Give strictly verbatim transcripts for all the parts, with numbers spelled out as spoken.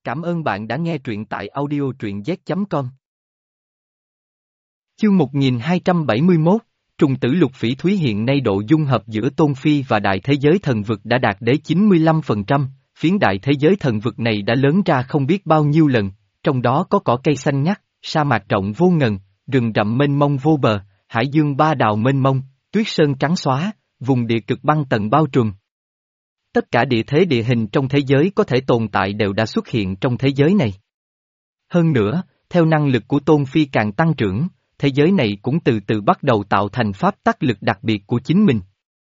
Cảm ơn bạn đã nghe truyện tại audio truyện z chấm com. Chương một nghìn hai trăm bảy mươi mốt, trùng tử lục phỉ thúy hiện nay độ dung hợp giữa Tôn Phi và đại thế giới thần vực đã đạt đến chín mươi lăm phần trăm, phiến đại thế giới thần vực này đã lớn ra không biết bao nhiêu lần, trong đó có cỏ cây xanh ngắt, sa mạc rộng vô ngần, rừng rậm mênh mông vô bờ, hải dương ba đào mênh mông, tuyết sơn trắng xóa, vùng địa cực băng tận bao trùm. Tất cả địa thế địa hình trong thế giới có thể tồn tại đều đã xuất hiện trong thế giới này. Hơn nữa, theo năng lực của Tôn Phi càng tăng trưởng, thế giới này cũng từ từ bắt đầu tạo thành pháp tắc lực đặc biệt của chính mình.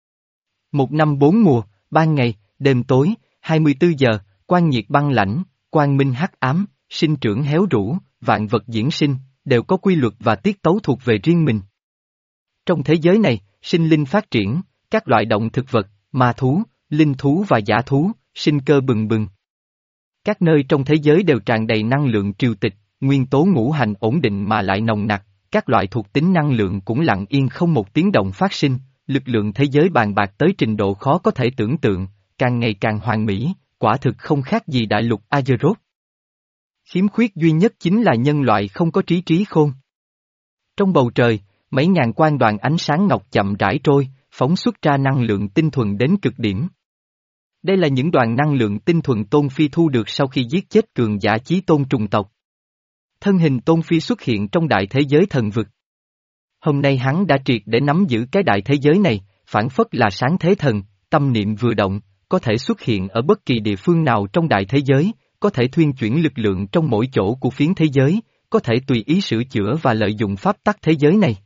Một năm bốn mùa, ban ngày, đêm tối, hai mươi tư giờ, quang nhiệt băng lãnh, quang minh hắc ám, sinh trưởng héo rũ, vạn vật diễn sinh, đều có quy luật và tiết tấu thuộc về riêng mình. Trong thế giới này, sinh linh phát triển, các loại động thực vật, ma thú, linh thú và dã thú, sinh cơ bừng bừng. Các nơi trong thế giới đều tràn đầy năng lượng triều tịch, nguyên tố ngũ hành ổn định mà lại nồng nặc, các loại thuộc tính năng lượng cũng lặng yên không một tiếng động phát sinh, lực lượng thế giới bàn bạc tới trình độ khó có thể tưởng tượng, càng ngày càng hoàn mỹ, quả thực không khác gì đại lục Azeroth. Khiếm khuyết duy nhất chính là nhân loại không có trí trí khôn. Trong bầu trời, mấy ngàn quang đoàn ánh sáng ngọc chậm rãi trôi, phóng xuất ra năng lượng tinh thuần đến cực điểm. Đây là những đoàn năng lượng tinh thuần Tôn Phi thu được sau khi giết chết cường giả chí tôn trùng tộc. Thân hình Tôn Phi xuất hiện trong đại thế giới thần vực. Hôm nay hắn đã triệt để nắm giữ cái đại thế giới này, phản phất là sáng thế thần, tâm niệm vừa động, có thể xuất hiện ở bất kỳ địa phương nào trong đại thế giới, có thể thuyên chuyển lực lượng trong mỗi chỗ của phiến thế giới, có thể tùy ý sửa chữa và lợi dụng pháp tắc thế giới này.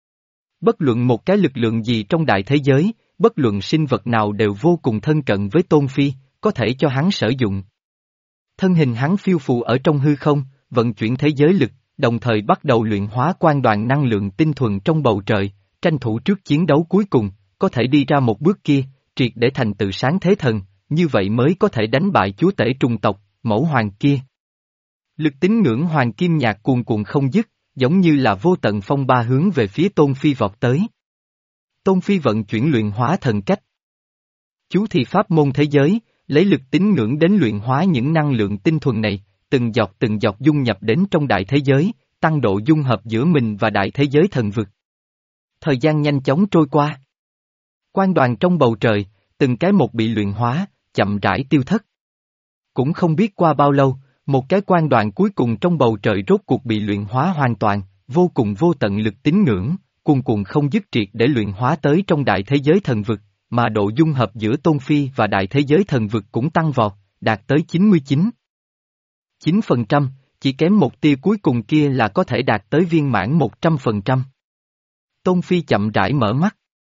Bất luận một cái lực lượng gì trong đại thế giới, bất luận sinh vật nào đều vô cùng thân cận với Tôn Phi, có thể cho hắn sử dụng. Thân hình hắn phiêu phù ở trong hư không, vận chuyển thế giới lực, đồng thời bắt đầu luyện hóa quang đoàn năng lượng tinh thuần trong bầu trời, tranh thủ trước chiến đấu cuối cùng, có thể đi ra một bước kia, triệt để thành tự sáng thế thần, như vậy mới có thể đánh bại chúa tể trùng tộc, mẫu hoàng kia. Lực tín ngưỡng hoàng kim nhạc cuồn cuộn không dứt, giống như là vô tận phong ba hướng về phía Tôn Phi vọt tới. Tôn Phi vận chuyển luyện hóa thần cách. Chú thì pháp môn thế giới, lấy lực tín ngưỡng đến luyện hóa những năng lượng tinh thuần này, từng giọt từng giọt dung nhập đến trong đại thế giới, tăng độ dung hợp giữa mình và đại thế giới thần vực. Thời gian nhanh chóng trôi qua. Quang đoàn trong bầu trời, từng cái một bị luyện hóa, chậm rãi tiêu thất. Cũng không biết qua bao lâu, một cái quang đoàn cuối cùng trong bầu trời rốt cuộc bị luyện hóa hoàn toàn, vô cùng vô tận lực tín ngưỡng, cuồn cuộn không dứt triệt để luyện hóa tới trong đại thế giới thần vực, mà độ dung hợp giữa Tôn Phi và đại thế giới thần vực cũng tăng vọt, đạt tới chín mươi chín. chín phần trăm, chỉ kém một tia cuối cùng kia là có thể đạt tới viên mãn một trăm phần trăm. Tôn Phi chậm rãi mở mắt.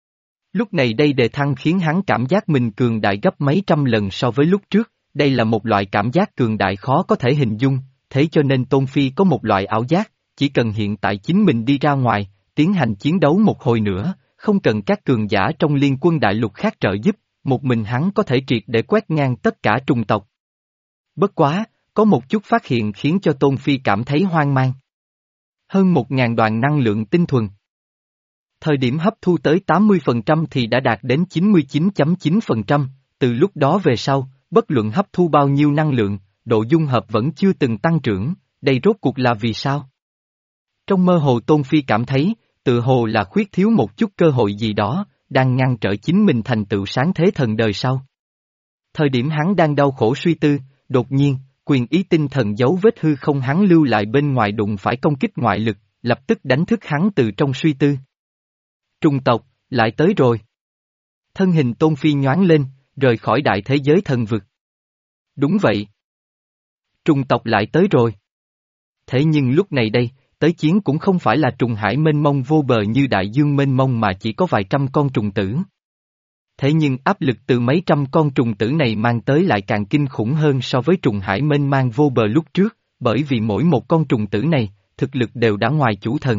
Lúc này đây đề thăng khiến hắn cảm giác mình cường đại gấp mấy trăm lần so với lúc trước, đây là một loại cảm giác cường đại khó có thể hình dung, thế cho nên Tôn Phi có một loại ảo giác, chỉ cần hiện tại chính mình đi ra ngoài, tiến hành chiến đấu một hồi nữa, không cần các cường giả trong liên quân đại lục khác trợ giúp, một mình hắn có thể triệt để quét ngang tất cả trùng tộc. Bất quá, có một chút phát hiện khiến cho Tôn Phi cảm thấy hoang mang. Hơn một ngàn đoàn năng lượng tinh thuần. Thời điểm hấp thu tới tám mươi phần trăm thì đã đạt đến chín mươi chín phẩy chín phần trăm, từ lúc đó về sau, bất luận hấp thu bao nhiêu năng lượng, độ dung hợp vẫn chưa từng tăng trưởng, đây rốt cuộc là vì sao? Trong mơ hồ Tôn Phi cảm thấy, tự hồ là khuyết thiếu một chút cơ hội gì đó, đang ngăn trở chính mình thành tựu sáng thế thần đời sau. Thời điểm hắn đang đau khổ suy tư, đột nhiên, quyền ý tinh thần dấu vết hư không hắn lưu lại bên ngoài đụng phải công kích ngoại lực, lập tức đánh thức hắn từ trong suy tư. Trùng tộc, lại tới rồi. Thân hình Tôn Phi nhoáng lên, rời khỏi đại thế giới thần vực. Đúng vậy. Trùng tộc lại tới rồi. Thế nhưng lúc này đây, tới chiến cũng không phải là trùng hải mênh mông vô bờ như đại dương mênh mông mà chỉ có vài trăm con trùng tử. Thế nhưng áp lực từ mấy trăm con trùng tử này mang tới lại càng kinh khủng hơn so với trùng hải mênh mang vô bờ lúc trước, bởi vì mỗi một con trùng tử này, thực lực đều đã ngoài chủ thần.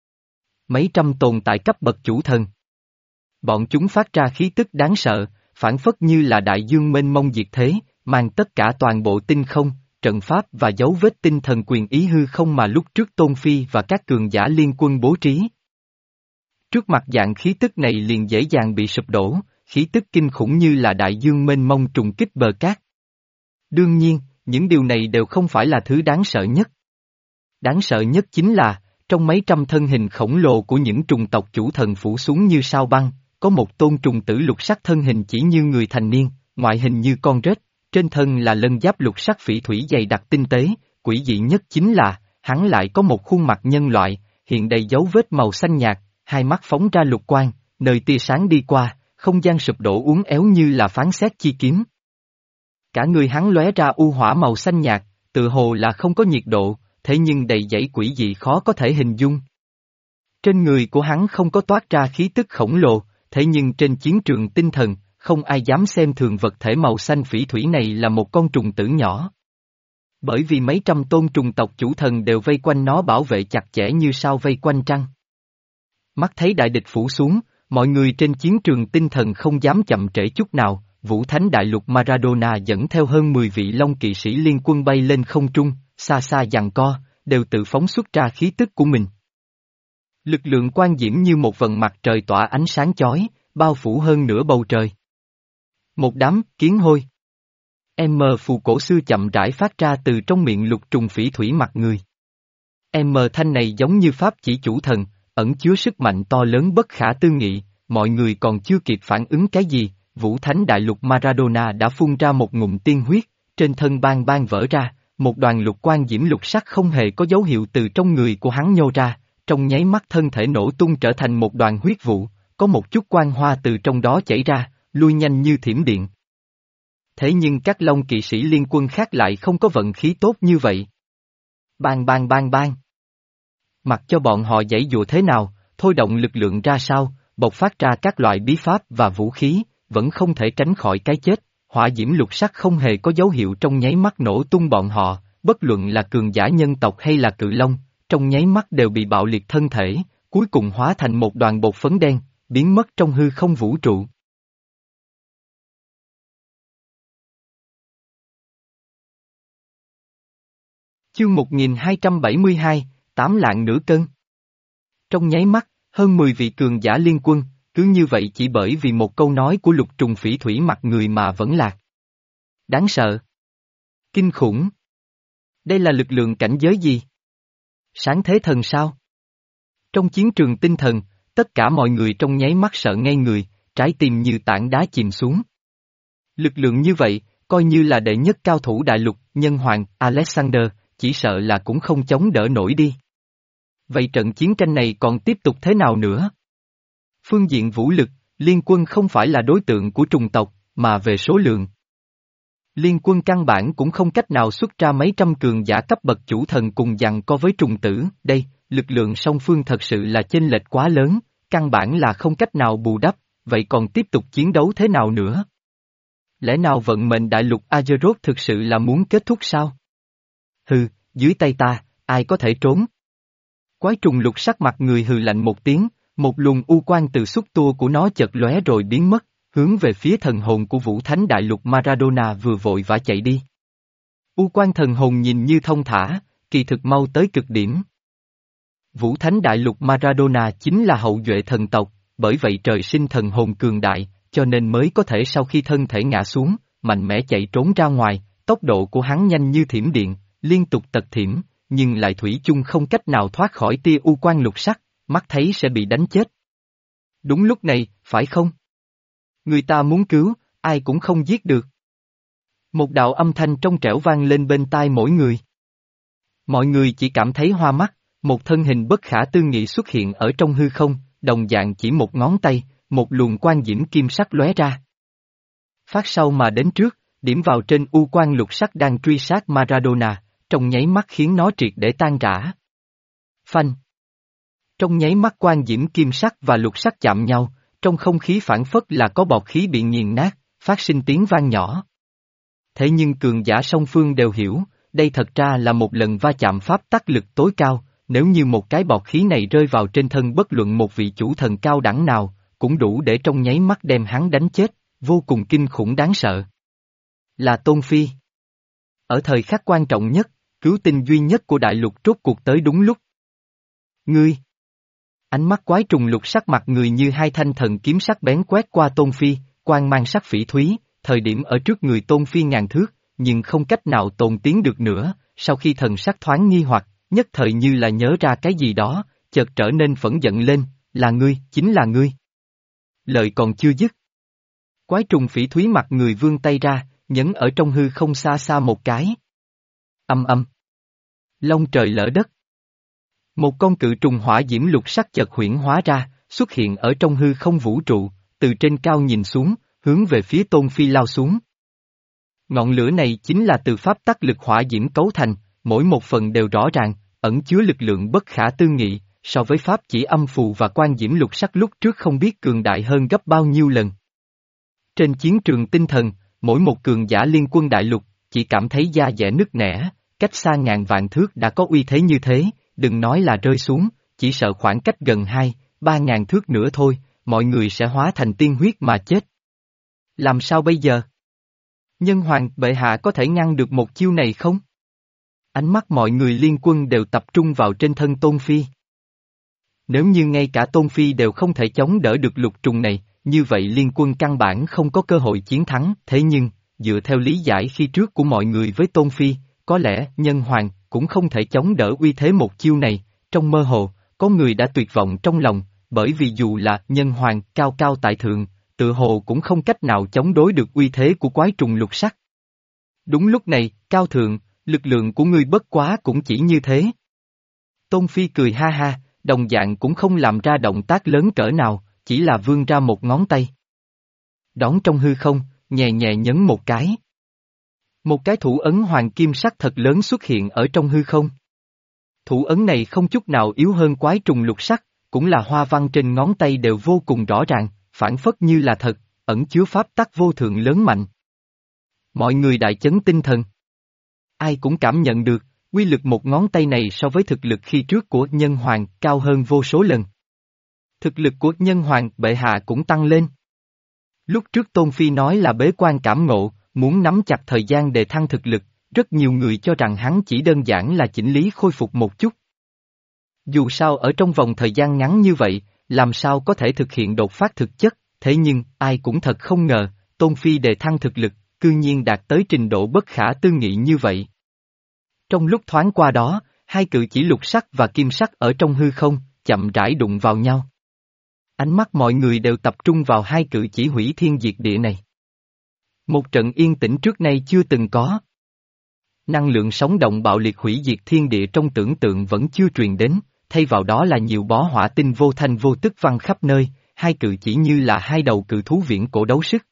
Mấy trăm tồn tại cấp bậc chủ thần. Bọn chúng phát ra khí tức đáng sợ, phản phất như là đại dương mênh mông diệt thế, mang tất cả toàn bộ tinh không, trận pháp và dấu vết tinh thần quyền ý hư không mà lúc trước Tôn Phi và các cường giả liên quân bố trí. Trước mặt dạng khí tức này liền dễ dàng bị sụp đổ, khí tức kinh khủng như là đại dương mênh mông trùng kích bờ cát. Đương nhiên, những điều này đều không phải là thứ đáng sợ nhất. Đáng sợ nhất chính là, trong mấy trăm thân hình khổng lồ của những trùng tộc chủ thần phủ xuống như sao băng, có một tôn trùng tử lục sắc thân hình chỉ như người thành niên, ngoại hình như con rết, trên thân là lân giáp lục sắc phỉ thủy dày đặc tinh tế, quỷ dị nhất chính là, hắn lại có một khuôn mặt nhân loại, hiện đầy dấu vết màu xanh nhạt, hai mắt phóng ra lục quang, nơi tia sáng đi qua, không gian sụp đổ uốn éo như là phán xét chi kiếm. Cả người hắn lóe ra u hỏa màu xanh nhạt, tự hồ là không có nhiệt độ, thế nhưng đầy dẫy quỷ dị khó có thể hình dung. Trên người của hắn không có toát ra khí tức khổng lồ, thế nhưng trên chiến trường tinh thần, không ai dám xem thường vật thể màu xanh phỉ thủy này là một con trùng tử nhỏ. Bởi vì mấy trăm tôn trùng tộc chủ thần đều vây quanh nó bảo vệ chặt chẽ như sao vây quanh trăng. Mắt thấy đại địch phủ xuống, mọi người trên chiến trường tinh thần không dám chậm trễ chút nào, Vũ Thánh Đại Lục Maradona dẫn theo hơn mười vị Long kỵ sĩ liên quân bay lên không trung, xa xa giằng co, đều tự phóng xuất ra khí tức của mình. Lực lượng quang diễm như một vầng mặt trời tỏa ánh sáng chói, bao phủ hơn nửa bầu trời. Một đám kiến hôi. M phù cổ xưa chậm rãi phát ra từ trong miệng lục trùng phỉ thủy mặt người. M thanh này giống như pháp chỉ chủ thần, ẩn chứa sức mạnh to lớn bất khả tư nghị, mọi người còn chưa kịp phản ứng cái gì, Vũ Thánh Đại Lục Maradona đã phun ra một ngụm tiên huyết, trên thân bang bang vỡ ra, một đoàn lục quang diễm lục sắc không hề có dấu hiệu từ trong người của hắn nhô ra, trong nháy mắt thân thể nổ tung trở thành một đoàn huyết vụ, có một chút quang hoa từ trong đó chảy ra, lui nhanh như thiểm điện. Thế nhưng các Long kỵ sĩ liên quân khác lại không có vận khí tốt như vậy. Bang bang bang bang. Mặc cho bọn họ giãy dụa thế nào, thôi động lực lượng ra sao, bộc phát ra các loại bí pháp và vũ khí, vẫn không thể tránh khỏi cái chết, hỏa diễm lục sắc không hề có dấu hiệu trong nháy mắt nổ tung bọn họ, bất luận là cường giả nhân tộc hay là cự long, trong nháy mắt đều bị bạo liệt thân thể, cuối cùng hóa thành một đoàn bột phấn đen, biến mất trong hư không vũ trụ. Chương một nghìn hai trăm bảy mươi hai, tám lạng nửa cân. Trong nháy mắt, hơn mười vị cường giả liên quân, cứ như vậy chỉ bởi vì một câu nói của lục trùng phỉ thủy mặt người mà vẫn lạc. Đáng sợ. Kinh khủng. Đây là lực lượng cảnh giới gì? Sáng thế thần sao? Trong chiến trường tinh thần, tất cả mọi người trong nháy mắt sợ ngây người, trái tim như tảng đá chìm xuống. Lực lượng như vậy, coi như là đệ nhất cao thủ đại lục, nhân hoàng, Alexander, chỉ sợ là cũng không chống đỡ nổi đi. Vậy trận chiến tranh này còn tiếp tục thế nào nữa? Phương diện vũ lực, liên quân không phải là đối tượng của trùng tộc, mà về số lượng. Liên quân căn bản cũng không cách nào xuất ra mấy trăm cường giả cấp bậc chủ thần cùng giằng co với trùng tử, đây, lực lượng song phương thật sự là chênh lệch quá lớn, căn bản là không cách nào bù đắp, vậy còn tiếp tục chiến đấu thế nào nữa? Lẽ nào vận mệnh đại lục Azeroth thực sự là muốn kết thúc sao? Hừ, dưới tay ta, ai có thể trốn? Quái trùng lục sắc mặt người hừ lạnh một tiếng, một luồng u quang từ xúc tua của nó chợt lóe rồi biến mất, hướng về phía thần hồn của Vũ Thánh Đại Lục Maradona vừa vội vã chạy đi. U quang thần hồn nhìn như thông thả, kỳ thực mau tới cực điểm. Vũ Thánh Đại Lục Maradona chính là hậu duệ thần tộc, bởi vậy trời sinh thần hồn cường đại, cho nên mới có thể sau khi thân thể ngã xuống, mạnh mẽ chạy trốn ra ngoài, tốc độ của hắn nhanh như thiểm điện, liên tục tật thiểm, nhưng lại thủy chung không cách nào thoát khỏi tia u quang lục sắc, mắt thấy sẽ bị đánh chết. Đúng lúc này, phải không? Người ta muốn cứu, ai cũng không giết được. Một đạo âm thanh trong trẻo vang lên bên tai mỗi người. Mọi người chỉ cảm thấy hoa mắt, một thân hình bất khả tư nghị xuất hiện ở trong hư không, đồng dạng chỉ một ngón tay, một luồng quang diễm kim sắc lóe ra. Phát sau mà đến trước, điểm vào trên u quang lục sắc đang truy sát Maradona, trong nháy mắt khiến nó triệt để tan rã. Phanh. Trong nháy mắt quang diễm kim sắc và lục sắc chạm nhau, trong không khí phảng phất là có bọt khí bị nghiền nát, phát sinh tiếng vang nhỏ. Thế nhưng cường giả song phương đều hiểu, đây thật ra là một lần va chạm pháp tắc lực tối cao, nếu như một cái bọt khí này rơi vào trên thân bất luận một vị chủ thần cao đẳng nào, cũng đủ để trong nháy mắt đem hắn đánh chết, vô cùng kinh khủng đáng sợ. Là Tôn Phi. Ở thời khắc quan trọng nhất, cứu tinh duy nhất của đại lục rốt cuộc tới đúng lúc. Ngươi! Ánh mắt quái trùng lục sắc mặt người như hai thanh thần kiếm sắc bén quét qua Tôn Phi, quang mang sắc phỉ thúy, thời điểm ở trước người Tôn Phi ngàn thước, nhưng không cách nào tồn tiến được nữa, sau khi thần sắc thoáng nghi hoặc, nhất thời như là nhớ ra cái gì đó, chợt trở nên phẫn giận lên, là ngươi, chính là ngươi. Lời còn chưa dứt. Quái trùng phỉ thúy mặt người vươn tay ra, nhấn ở trong hư không xa xa một cái. Âm âm. Long trời lỡ đất. Một con cự trùng hỏa diễm lục sắc chợt huyễn hóa ra, xuất hiện ở trong hư không vũ trụ, từ trên cao nhìn xuống, hướng về phía Tôn Phi lao xuống. Ngọn lửa này chính là từ pháp tắc lực hỏa diễm cấu thành, mỗi một phần đều rõ ràng, ẩn chứa lực lượng bất khả tư nghị, so với pháp chỉ âm phù và quan diễm lục sắc lúc trước không biết cường đại hơn gấp bao nhiêu lần. Trên chiến trường tinh thần, mỗi một cường giả liên quân đại lục, chỉ cảm thấy da dẻ nứt nẻ, cách xa ngàn vạn thước đã có uy thế như thế, đừng nói là rơi xuống, chỉ sợ khoảng cách gần hai, ba ngàn thước nữa thôi, mọi người sẽ hóa thành tiên huyết mà chết. Làm sao bây giờ? Nhân hoàng bệ hạ có thể ngăn được một chiêu này không? Ánh mắt mọi người liên quân đều tập trung vào trên thân Tôn Phi. Nếu như ngay cả Tôn Phi đều không thể chống đỡ được lục trùng này, như vậy liên quân căn bản không có cơ hội chiến thắng, thế nhưng, dựa theo lý giải khi trước của mọi người với Tôn Phi, có lẽ nhân hoàng cũng không thể chống đỡ uy thế một chiêu này, trong mơ hồ, có người đã tuyệt vọng trong lòng, bởi vì dù là nhân hoàng cao cao tại thượng, tự hồ cũng không cách nào chống đối được uy thế của quái trùng lục sắc. Đúng lúc này, cao thượng, lực lượng của ngươi bất quá cũng chỉ như thế. Tôn Phi cười ha ha, đồng dạng cũng không làm ra động tác lớn cỡ nào, chỉ là vươn ra một ngón tay. Đón trong hư không, nhẹ nhẹ nhấn một cái. Một cái thủ ấn hoàng kim sắc thật lớn xuất hiện ở trong hư không. Thủ ấn này không chút nào yếu hơn quái trùng lục sắc, cũng là hoa văn trên ngón tay đều vô cùng rõ ràng, phản phất như là thật, ẩn chứa pháp tắc vô thượng lớn mạnh. Mọi người đại chấn tinh thần. Ai cũng cảm nhận được, quy lực một ngón tay này so với thực lực khi trước của nhân hoàng cao hơn vô số lần. Thực lực của nhân hoàng bệ hạ cũng tăng lên. Lúc trước Tôn Phi nói là bế quan cảm ngộ, muốn nắm chặt thời gian để thăng thực lực, rất nhiều người cho rằng hắn chỉ đơn giản là chỉnh lý khôi phục một chút. Dù sao ở trong vòng thời gian ngắn như vậy, làm sao có thể thực hiện đột phát thực chất, thế nhưng ai cũng thật không ngờ, Tôn Phi đề thăng thực lực, cư nhiên đạt tới trình độ bất khả tư nghị như vậy. Trong lúc thoáng qua đó, hai cự chỉ lục sắc và kim sắc ở trong hư không, chậm rãi đụng vào nhau. Ánh mắt mọi người đều tập trung vào hai cự chỉ hủy thiên diệt địa này. Một trận yên tĩnh trước nay chưa từng có. Năng lượng sống động bạo liệt hủy diệt thiên địa trong tưởng tượng vẫn chưa truyền đến, thay vào đó là nhiều bó hỏa tinh vô thanh vô tức văng khắp nơi, hai cự chỉ như là hai đầu cự thú viễn cổ đấu sức.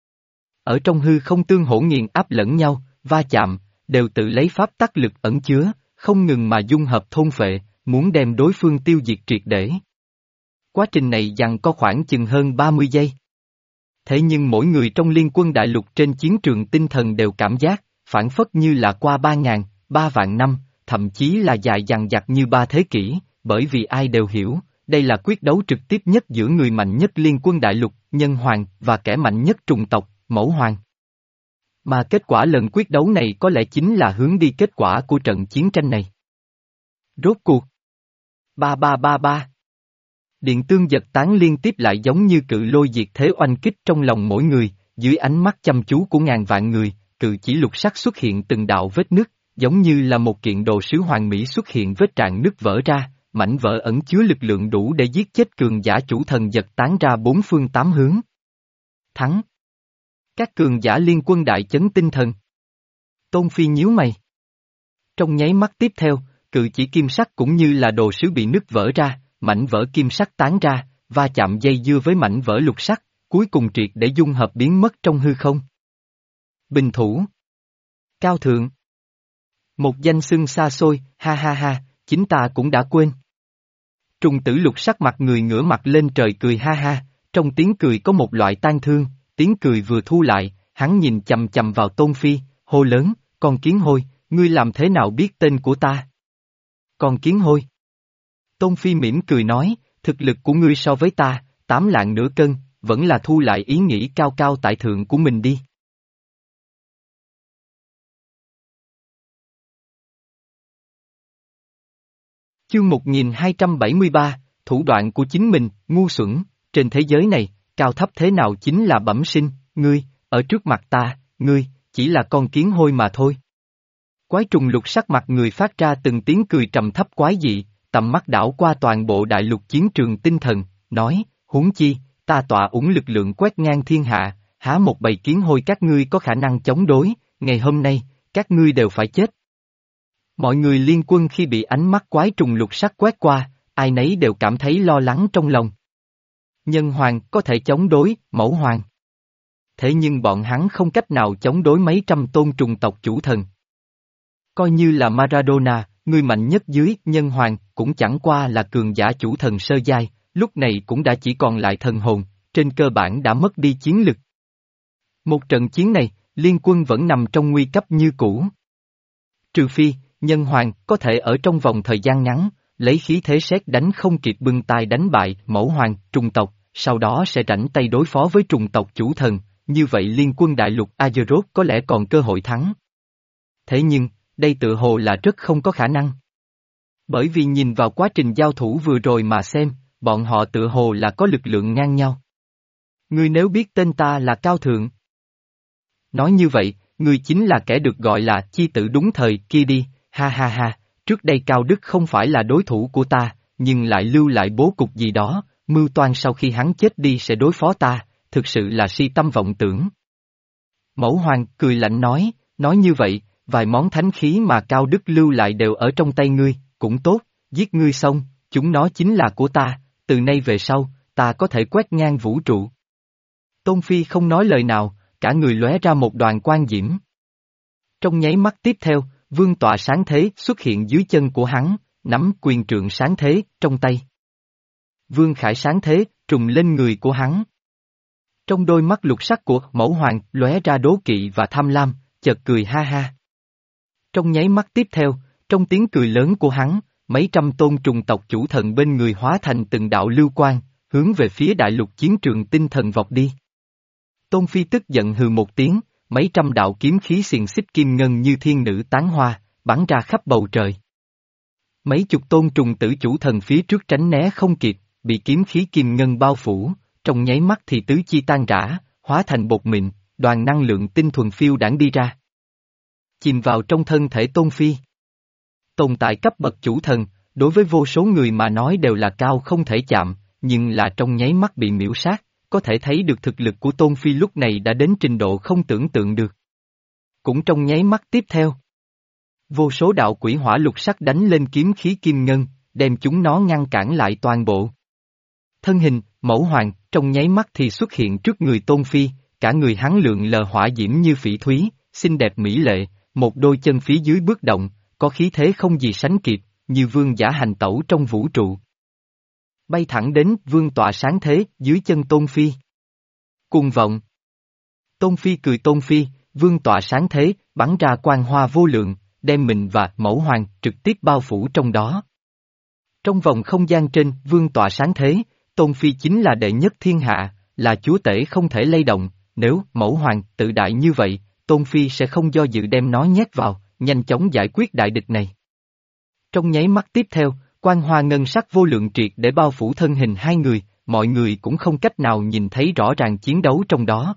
Ở trong hư không tương hỗ nghiền áp lẫn nhau, va chạm, đều tự lấy pháp tắc lực ẩn chứa, không ngừng mà dung hợp thôn phệ, muốn đem đối phương tiêu diệt triệt để. Quá trình này dằng có khoảng chừng hơn ba mươi giây. Thế nhưng mỗi người trong liên quân đại lục trên chiến trường tinh thần đều cảm giác, phản phất như là qua ba ngàn, ba vạn năm, thậm chí là dài dằng dặc như ba thế kỷ, bởi vì ai đều hiểu, đây là quyết đấu trực tiếp nhất giữa người mạnh nhất liên quân đại lục, nhân hoàng, và kẻ mạnh nhất trùng tộc, mẫu hoàng. Mà kết quả lần quyết đấu này có lẽ chính là hướng đi kết quả của trận chiến tranh này. Rốt cuộc. Ba ba ba ba. Điện tương giật tán liên tiếp lại giống như cự lôi diệt thế oanh kích trong lòng mỗi người, dưới ánh mắt chăm chú của ngàn vạn người, cự chỉ lục sắc xuất hiện từng đạo vết nứt, giống như là một kiện đồ sứ hoàng mỹ xuất hiện vết rạn nứt vỡ ra, mảnh vỡ ẩn chứa lực lượng đủ để giết chết cường giả chủ thần giật tán ra bốn phương tám hướng. Thắng. Các cường giả liên quân đại chấn tinh thần. Tôn Phi nhíu mày. Trong nháy mắt tiếp theo, cự chỉ kim sắc cũng như là đồ sứ bị nứt vỡ ra, mảnh vỡ kim sắc tán ra, va chạm dây dưa với mảnh vỡ lục sắc, cuối cùng triệt để dung hợp biến mất trong hư không. Bình thủ. Cao thượng. Một danh xưng xa xôi, ha ha ha, chính ta cũng đã quên. Trùng tử lục sắc mặt người ngửa mặt lên trời cười ha ha, trong tiếng cười có một loại tan thương, tiếng cười vừa thu lại, hắn nhìn chầm chầm vào Tôn Phi, hô lớn, con kiến hôi, ngươi làm thế nào biết tên của ta? Con kiến hôi. Tôn Phi mỉm cười nói, thực lực của ngươi so với ta, tám lạng nửa cân, vẫn là thu lại ý nghĩ cao cao tại thượng của mình đi. Chương một nghìn hai trăm bảy mươi ba, thủ đoạn của chính mình, ngu xuẩn, trên thế giới này, cao thấp thế nào chính là bẩm sinh, ngươi, ở trước mặt ta, ngươi, chỉ là con kiến hôi mà thôi. Quái trùng lục sắc mặt người phát ra từng tiếng cười trầm thấp quái dị, tầm mắt đảo qua toàn bộ đại lục chiến trường tinh thần, nói, huống chi, ta tọa ủng lực lượng quét ngang thiên hạ, há một bầy kiến hôi các ngươi có khả năng chống đối, ngày hôm nay, các ngươi đều phải chết. Mọi người liên quân khi bị ánh mắt quái trùng lục sắc quét qua, ai nấy đều cảm thấy lo lắng trong lòng. Nhân hoàng có thể chống đối, mẫu hoàng. Thế nhưng bọn hắn không cách nào chống đối mấy trăm tôn trùng tộc chủ thần. Coi như là Maradona, người mạnh nhất dưới nhân hoàng, cũng chẳng qua là cường giả chủ thần sơ giai, lúc này cũng đã chỉ còn lại thần hồn, trên cơ bản đã mất đi chiến lực. Một trận chiến này, liên quân vẫn nằm trong nguy cấp như cũ. Trừ phi, nhân hoàng có thể ở trong vòng thời gian ngắn, lấy khí thế sét đánh không kịp bưng tay đánh bại mẫu hoàng, trùng tộc, sau đó sẽ rảnh tay đối phó với trùng tộc chủ thần, như vậy liên quân đại lục Azeroth có lẽ còn cơ hội thắng. Thế nhưng, đây tự hồ là rất không có khả năng. Bởi vì nhìn vào quá trình giao thủ vừa rồi mà xem, bọn họ tự hồ là có lực lượng ngang nhau. Ngươi nếu biết tên ta là Cao Thượng. Nói như vậy, ngươi chính là kẻ được gọi là chi tử đúng thời kia đi, ha ha ha, trước đây Cao Đức không phải là đối thủ của ta, nhưng lại lưu lại bố cục gì đó, mưu toan sau khi hắn chết đi sẽ đối phó ta, thực sự là si tâm vọng tưởng. Mẫu hoàng cười lạnh nói, nói như vậy, vài món thánh khí mà Cao Đức lưu lại đều ở trong tay ngươi, cũng tốt, giết ngươi xong, chúng nó chính là của ta, từ nay về sau, ta có thể quét ngang vũ trụ. Tôn Phi không nói lời nào, cả người lóe ra một đoàn quang diễm. Trong nháy mắt tiếp theo, vương tọa sáng thế xuất hiện dưới chân của hắn, nắm quyền trượng sáng thế trong tay. Vương khải sáng thế trùng lên người của hắn. Trong đôi mắt lục sắc của mẫu hoàng lóe ra đố kỵ và tham lam, chợt cười ha ha. Trong nháy mắt tiếp theo, trong tiếng cười lớn của hắn, mấy trăm tôn trùng tộc chủ thần bên người hóa thành từng đạo lưu quang, hướng về phía đại lục chiến trường tinh thần vọt đi. Tôn Phi tức giận hừ một tiếng, mấy trăm đạo kiếm khí xiềng xích kim ngân như thiên nữ tán hoa, bắn ra khắp bầu trời. Mấy chục tôn trùng tử chủ thần phía trước tránh né không kịp, bị kiếm khí kim ngân bao phủ, trong nháy mắt thì tứ chi tan rã, hóa thành bột mịn, đoàn năng lượng tinh thuần phiêu đãng đi ra. Chìm vào trong thân thể Tôn Phi. Tồn tại cấp bậc chủ thần, đối với vô số người mà nói đều là cao không thể chạm, nhưng là trong nháy mắt bị miễu sát, có thể thấy được thực lực của Tôn Phi lúc này đã đến trình độ không tưởng tượng được. Cũng trong nháy mắt tiếp theo, vô số đạo quỷ hỏa lục sắc đánh lên kiếm khí kim ngân, đem chúng nó ngăn cản lại toàn bộ. Thân hình, mẫu hoàng, trong nháy mắt thì xuất hiện trước người Tôn Phi, cả người hắn lượn lờ hỏa diễm như phỉ thúy, xinh đẹp mỹ lệ, một đôi chân phía dưới bước động, có khí thế không gì sánh kịp, như vương giả hành tẩu trong vũ trụ. Bay thẳng đến vương tọa sáng thế, dưới chân Tôn Phi. Cuồng vọng. Tôn Phi cười Tôn Phi, vương tọa sáng thế, bắn ra quang hoa vô lượng, đem mình và mẫu hoàng trực tiếp bao phủ trong đó. Trong vòng không gian trên vương tọa sáng thế, Tôn Phi chính là đệ nhất thiên hạ, là chúa tể không thể lay động, nếu mẫu hoàng tự đại như vậy, Tôn Phi sẽ không do dự đem nó nhét vào, nhanh chóng giải quyết đại địch này. Trong nháy mắt tiếp theo, quang hoa ngân sắc vô lượng triệt để bao phủ thân hình hai người, mọi người cũng không cách nào nhìn thấy rõ ràng chiến đấu trong đó.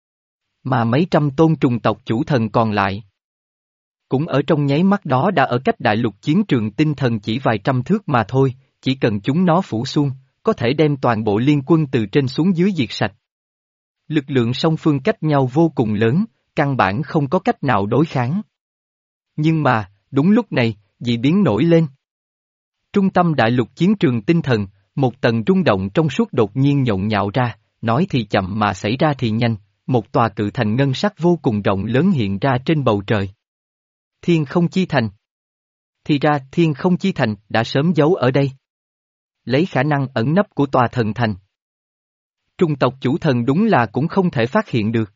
Mà mấy trăm tôn trùng tộc chủ thần còn lại, cũng ở trong nháy mắt đó đã ở cách đại lục chiến trường tinh thần chỉ vài trăm thước mà thôi, chỉ cần chúng nó phủ xuống, có thể đem toàn bộ liên quân từ trên xuống dưới diệt sạch. Lực lượng song phương cách nhau vô cùng lớn, căn bản không có cách nào đối kháng. Nhưng mà, đúng lúc này, dị biến nổi lên. Trung tâm đại lục chiến trường tinh thần, một tầng rung động trong suốt đột nhiên nhộn nhạo ra, nói thì chậm mà xảy ra thì nhanh, một tòa cự thành ngân sắc vô cùng rộng lớn hiện ra trên bầu trời. Thiên không chi thành. Thì ra thiên không chi thành đã sớm giấu ở đây. Lấy khả năng ẩn nấp của tòa thần thành. Trung tộc chủ thần đúng là cũng không thể phát hiện được.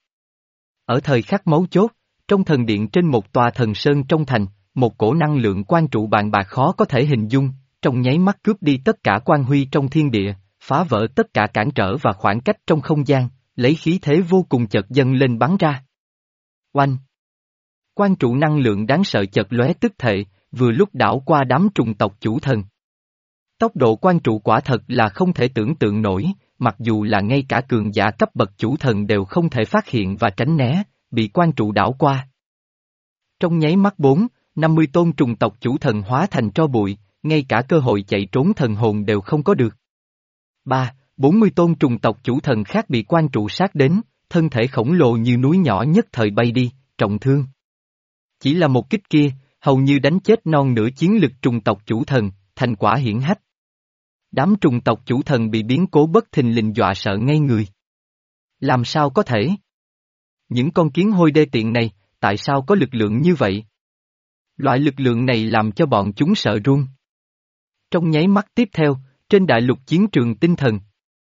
Ở thời khắc mấu chốt, trong thần điện trên một tòa thần sơn trong thành, một cổ năng lượng quan trụ bàn bạc khó có thể hình dung, trong nháy mắt cướp đi tất cả quan huy trong thiên địa, phá vỡ tất cả cản trở và khoảng cách trong không gian, lấy khí thế vô cùng chợt dâng lên bắn ra. Oanh! Quan trụ năng lượng đáng sợ chợt lóe tức thể, vừa lúc đảo qua đám trùng tộc chủ thần. Tốc độ quan trụ quả thật là không thể tưởng tượng nổi, mặc dù là ngay cả cường giả cấp bậc chủ thần đều không thể phát hiện và tránh né, bị quan trụ đảo qua. Trong nháy mắt bốn, năm mươi tôn trùng tộc chủ thần hóa thành tro bụi, ngay cả cơ hội chạy trốn thần hồn đều không có được. Ba, bốn mươi tôn trùng tộc chủ thần khác bị quan trụ sát đến, thân thể khổng lồ như núi nhỏ nhất thời bay đi, trọng thương. Chỉ là một kích kia, hầu như đánh chết non nửa chiến lực trùng tộc chủ thần, thành quả hiển hách. Đám trùng tộc chủ thần bị biến cố bất thình lình dọa sợ ngay người. Làm sao có thể? Những con kiến hôi đê tiện này, tại sao có lực lượng như vậy? Loại lực lượng này làm cho bọn chúng sợ run. Trong nháy mắt tiếp theo, trên đại lục chiến trường tinh thần,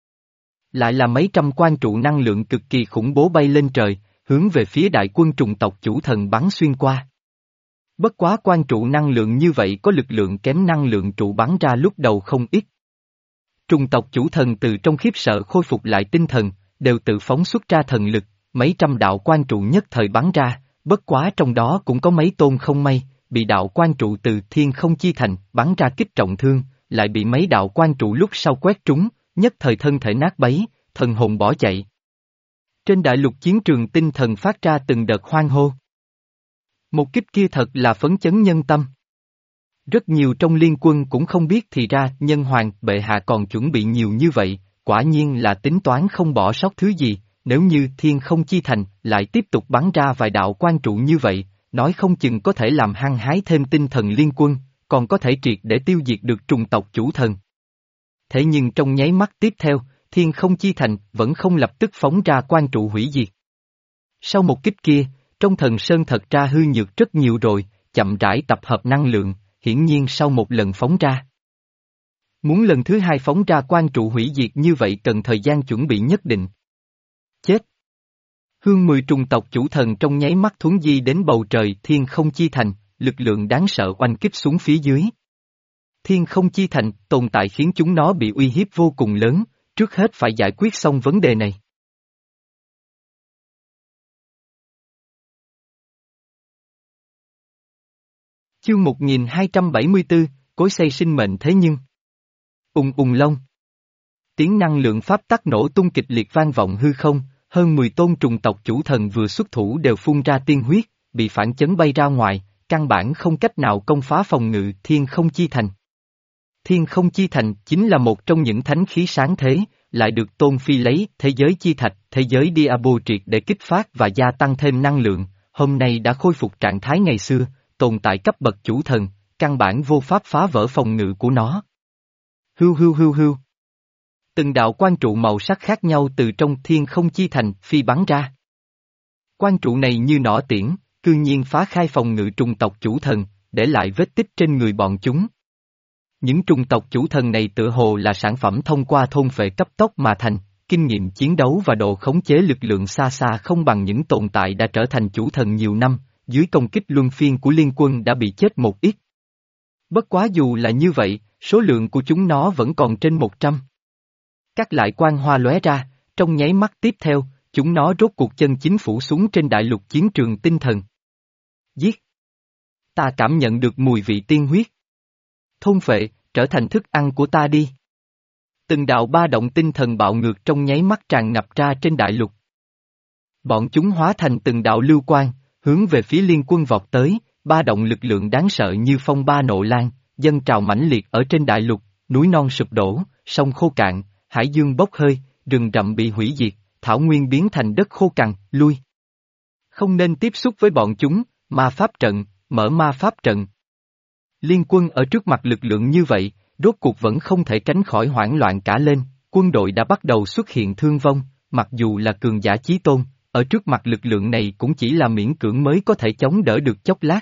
lại là mấy trăm quan trụ năng lượng cực kỳ khủng bố bay lên trời, hướng về phía đại quân trùng tộc chủ thần bắn xuyên qua. Bất quá quan trụ năng lượng như vậy có lực lượng kém năng lượng trụ bắn ra lúc đầu không ít. Trùng tộc chủ thần từ trong khiếp sợ khôi phục lại tinh thần, đều tự phóng xuất ra thần lực, mấy trăm đạo quan trụ nhất thời bắn ra, bất quá trong đó cũng có mấy tôn không may, bị đạo quan trụ từ thiên không chi thành bắn ra kích trọng thương, lại bị mấy đạo quan trụ lúc sau quét trúng, nhất thời thân thể nát bấy, thần hồn bỏ chạy. Trên đại lục chiến trường tinh thần phát ra từng đợt hoang hô. Một kích kia thật là phấn chấn nhân tâm. Rất nhiều trong liên quân cũng không biết thì ra nhân hoàng bệ hạ còn chuẩn bị nhiều như vậy, quả nhiên là tính toán không bỏ sót thứ gì, nếu như thiên không chi thành lại tiếp tục bắn ra vài đạo quan trụ như vậy, nói không chừng có thể làm hăng hái thêm tinh thần liên quân, còn có thể triệt để tiêu diệt được trùng tộc chủ thần. Thế nhưng trong nháy mắt tiếp theo, thiên không chi thành vẫn không lập tức phóng ra quan trụ hủy diệt. Sau một kích kia, trong thần sơn thật ra hư nhược rất nhiều rồi, chậm rãi tập hợp năng lượng, hiển nhiên sau một lần phóng ra. Muốn lần thứ hai phóng ra quan trụ hủy diệt như vậy cần thời gian chuẩn bị nhất định. Chết! Hương mười trùng tộc chủ thần trong nháy mắt thuấn di đến bầu trời thiên không chi thành, lực lượng đáng sợ oanh kích xuống phía dưới. Thiên không chi thành tồn tại khiến chúng nó bị uy hiếp vô cùng lớn, trước hết phải giải quyết xong vấn đề này. Chương một nghìn hai trăm bảy mươi tư, cối xay sinh mệnh thế nhưng. Ùng ùng long. Tiếng năng lượng pháp tắc nổ tung kịch liệt vang vọng hư không, hơn mười tôn trùng tộc chủ thần vừa xuất thủ đều phun ra tiên huyết, bị phản chấn bay ra ngoài, căn bản không cách nào công phá phòng ngự thiên không chi thành. Thiên không chi thành chính là một trong những thánh khí sáng thế, lại được Tôn Phi lấy thế giới chi thạch, thế giới Diabo triệt để kích phát và gia tăng thêm năng lượng, hôm nay đã khôi phục trạng thái ngày xưa, tồn tại cấp bậc chủ thần, căn bản vô pháp phá vỡ phòng ngự của nó. Hưu hưu hưu hưu. Từng đạo quan trụ màu sắc khác nhau từ trong thiên không chi thành phi bắn ra. Quan trụ này như nỏ tiễn, cư nhiên phá khai phòng ngự trùng tộc chủ thần, để lại vết tích trên người bọn chúng. Những trùng tộc chủ thần này tựa hồ là sản phẩm thông qua thôn phệ cấp tốc mà thành, kinh nghiệm chiến đấu và độ khống chế lực lượng xa xa không bằng những tồn tại đã trở thành chủ thần nhiều năm, dưới công kích luân phiên của liên quân đã bị chết một ít. Bất quá dù là như vậy, số lượng của chúng nó vẫn còn trên một trăm. Các lại quang hoa lóe ra, trong nháy mắt tiếp theo, chúng nó rốt cuộc chân chính phủ xuống trên đại lục chiến trường tinh thần. Giết! Ta cảm nhận được mùi vị tiên huyết. Thôn phệ, trở thành thức ăn của ta đi. Từng đạo ba động tinh thần bạo ngược trong nháy mắt tràn ngập ra trên đại lục. Bọn chúng hóa thành từng đạo lưu quang, hướng về phía liên quân vọt tới, ba động lực lượng đáng sợ như phong ba nộ lan, dâng trào mãnh liệt ở trên đại lục, núi non sụp đổ, sông khô cạn, hải dương bốc hơi, rừng rậm bị hủy diệt, thảo nguyên biến thành đất khô cằn, lui. Không nên tiếp xúc với bọn chúng, ma pháp trận, mở ma pháp trận. Liên quân ở trước mặt lực lượng như vậy, rốt cuộc vẫn không thể tránh khỏi hoảng loạn cả lên, quân đội đã bắt đầu xuất hiện thương vong, mặc dù là cường giả chí tôn, ở trước mặt lực lượng này cũng chỉ là miễn cưỡng mới có thể chống đỡ được chốc lát.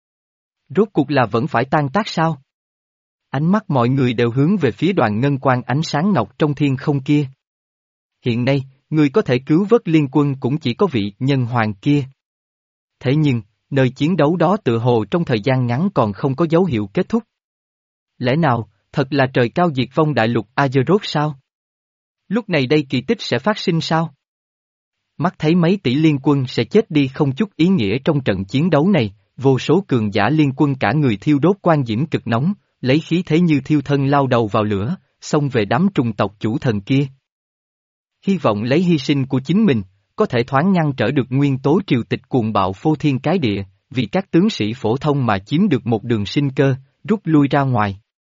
Rốt cuộc là vẫn phải tan tác sao? Ánh mắt mọi người đều hướng về phía đoàn ngân quang ánh sáng ngọc trong thiên không kia. Hiện nay, người có thể cứu vớt liên quân cũng chỉ có vị nhân hoàng kia. Thế nhưng, nơi chiến đấu đó tựa hồ trong thời gian ngắn còn không có dấu hiệu kết thúc. Lẽ nào, thật là trời cao diệt vong đại lục Azeroth sao? Lúc này đây kỳ tích sẽ phát sinh sao? Mắt thấy mấy tỷ liên quân sẽ chết đi không chút ý nghĩa trong trận chiến đấu này, vô số cường giả liên quân cả người thiêu đốt quan diễm cực nóng, lấy khí thế như thiêu thân lao đầu vào lửa, xông về đám trùng tộc chủ thần kia. Hy vọng lấy hy sinh của chính mình, có thể thoáng ngăn trở được nguyên tố triều tịch cuồng bạo phô thiên cái địa, vì các tướng sĩ phổ thông mà chiếm được một đường sinh cơ, rút lui ra ngoài.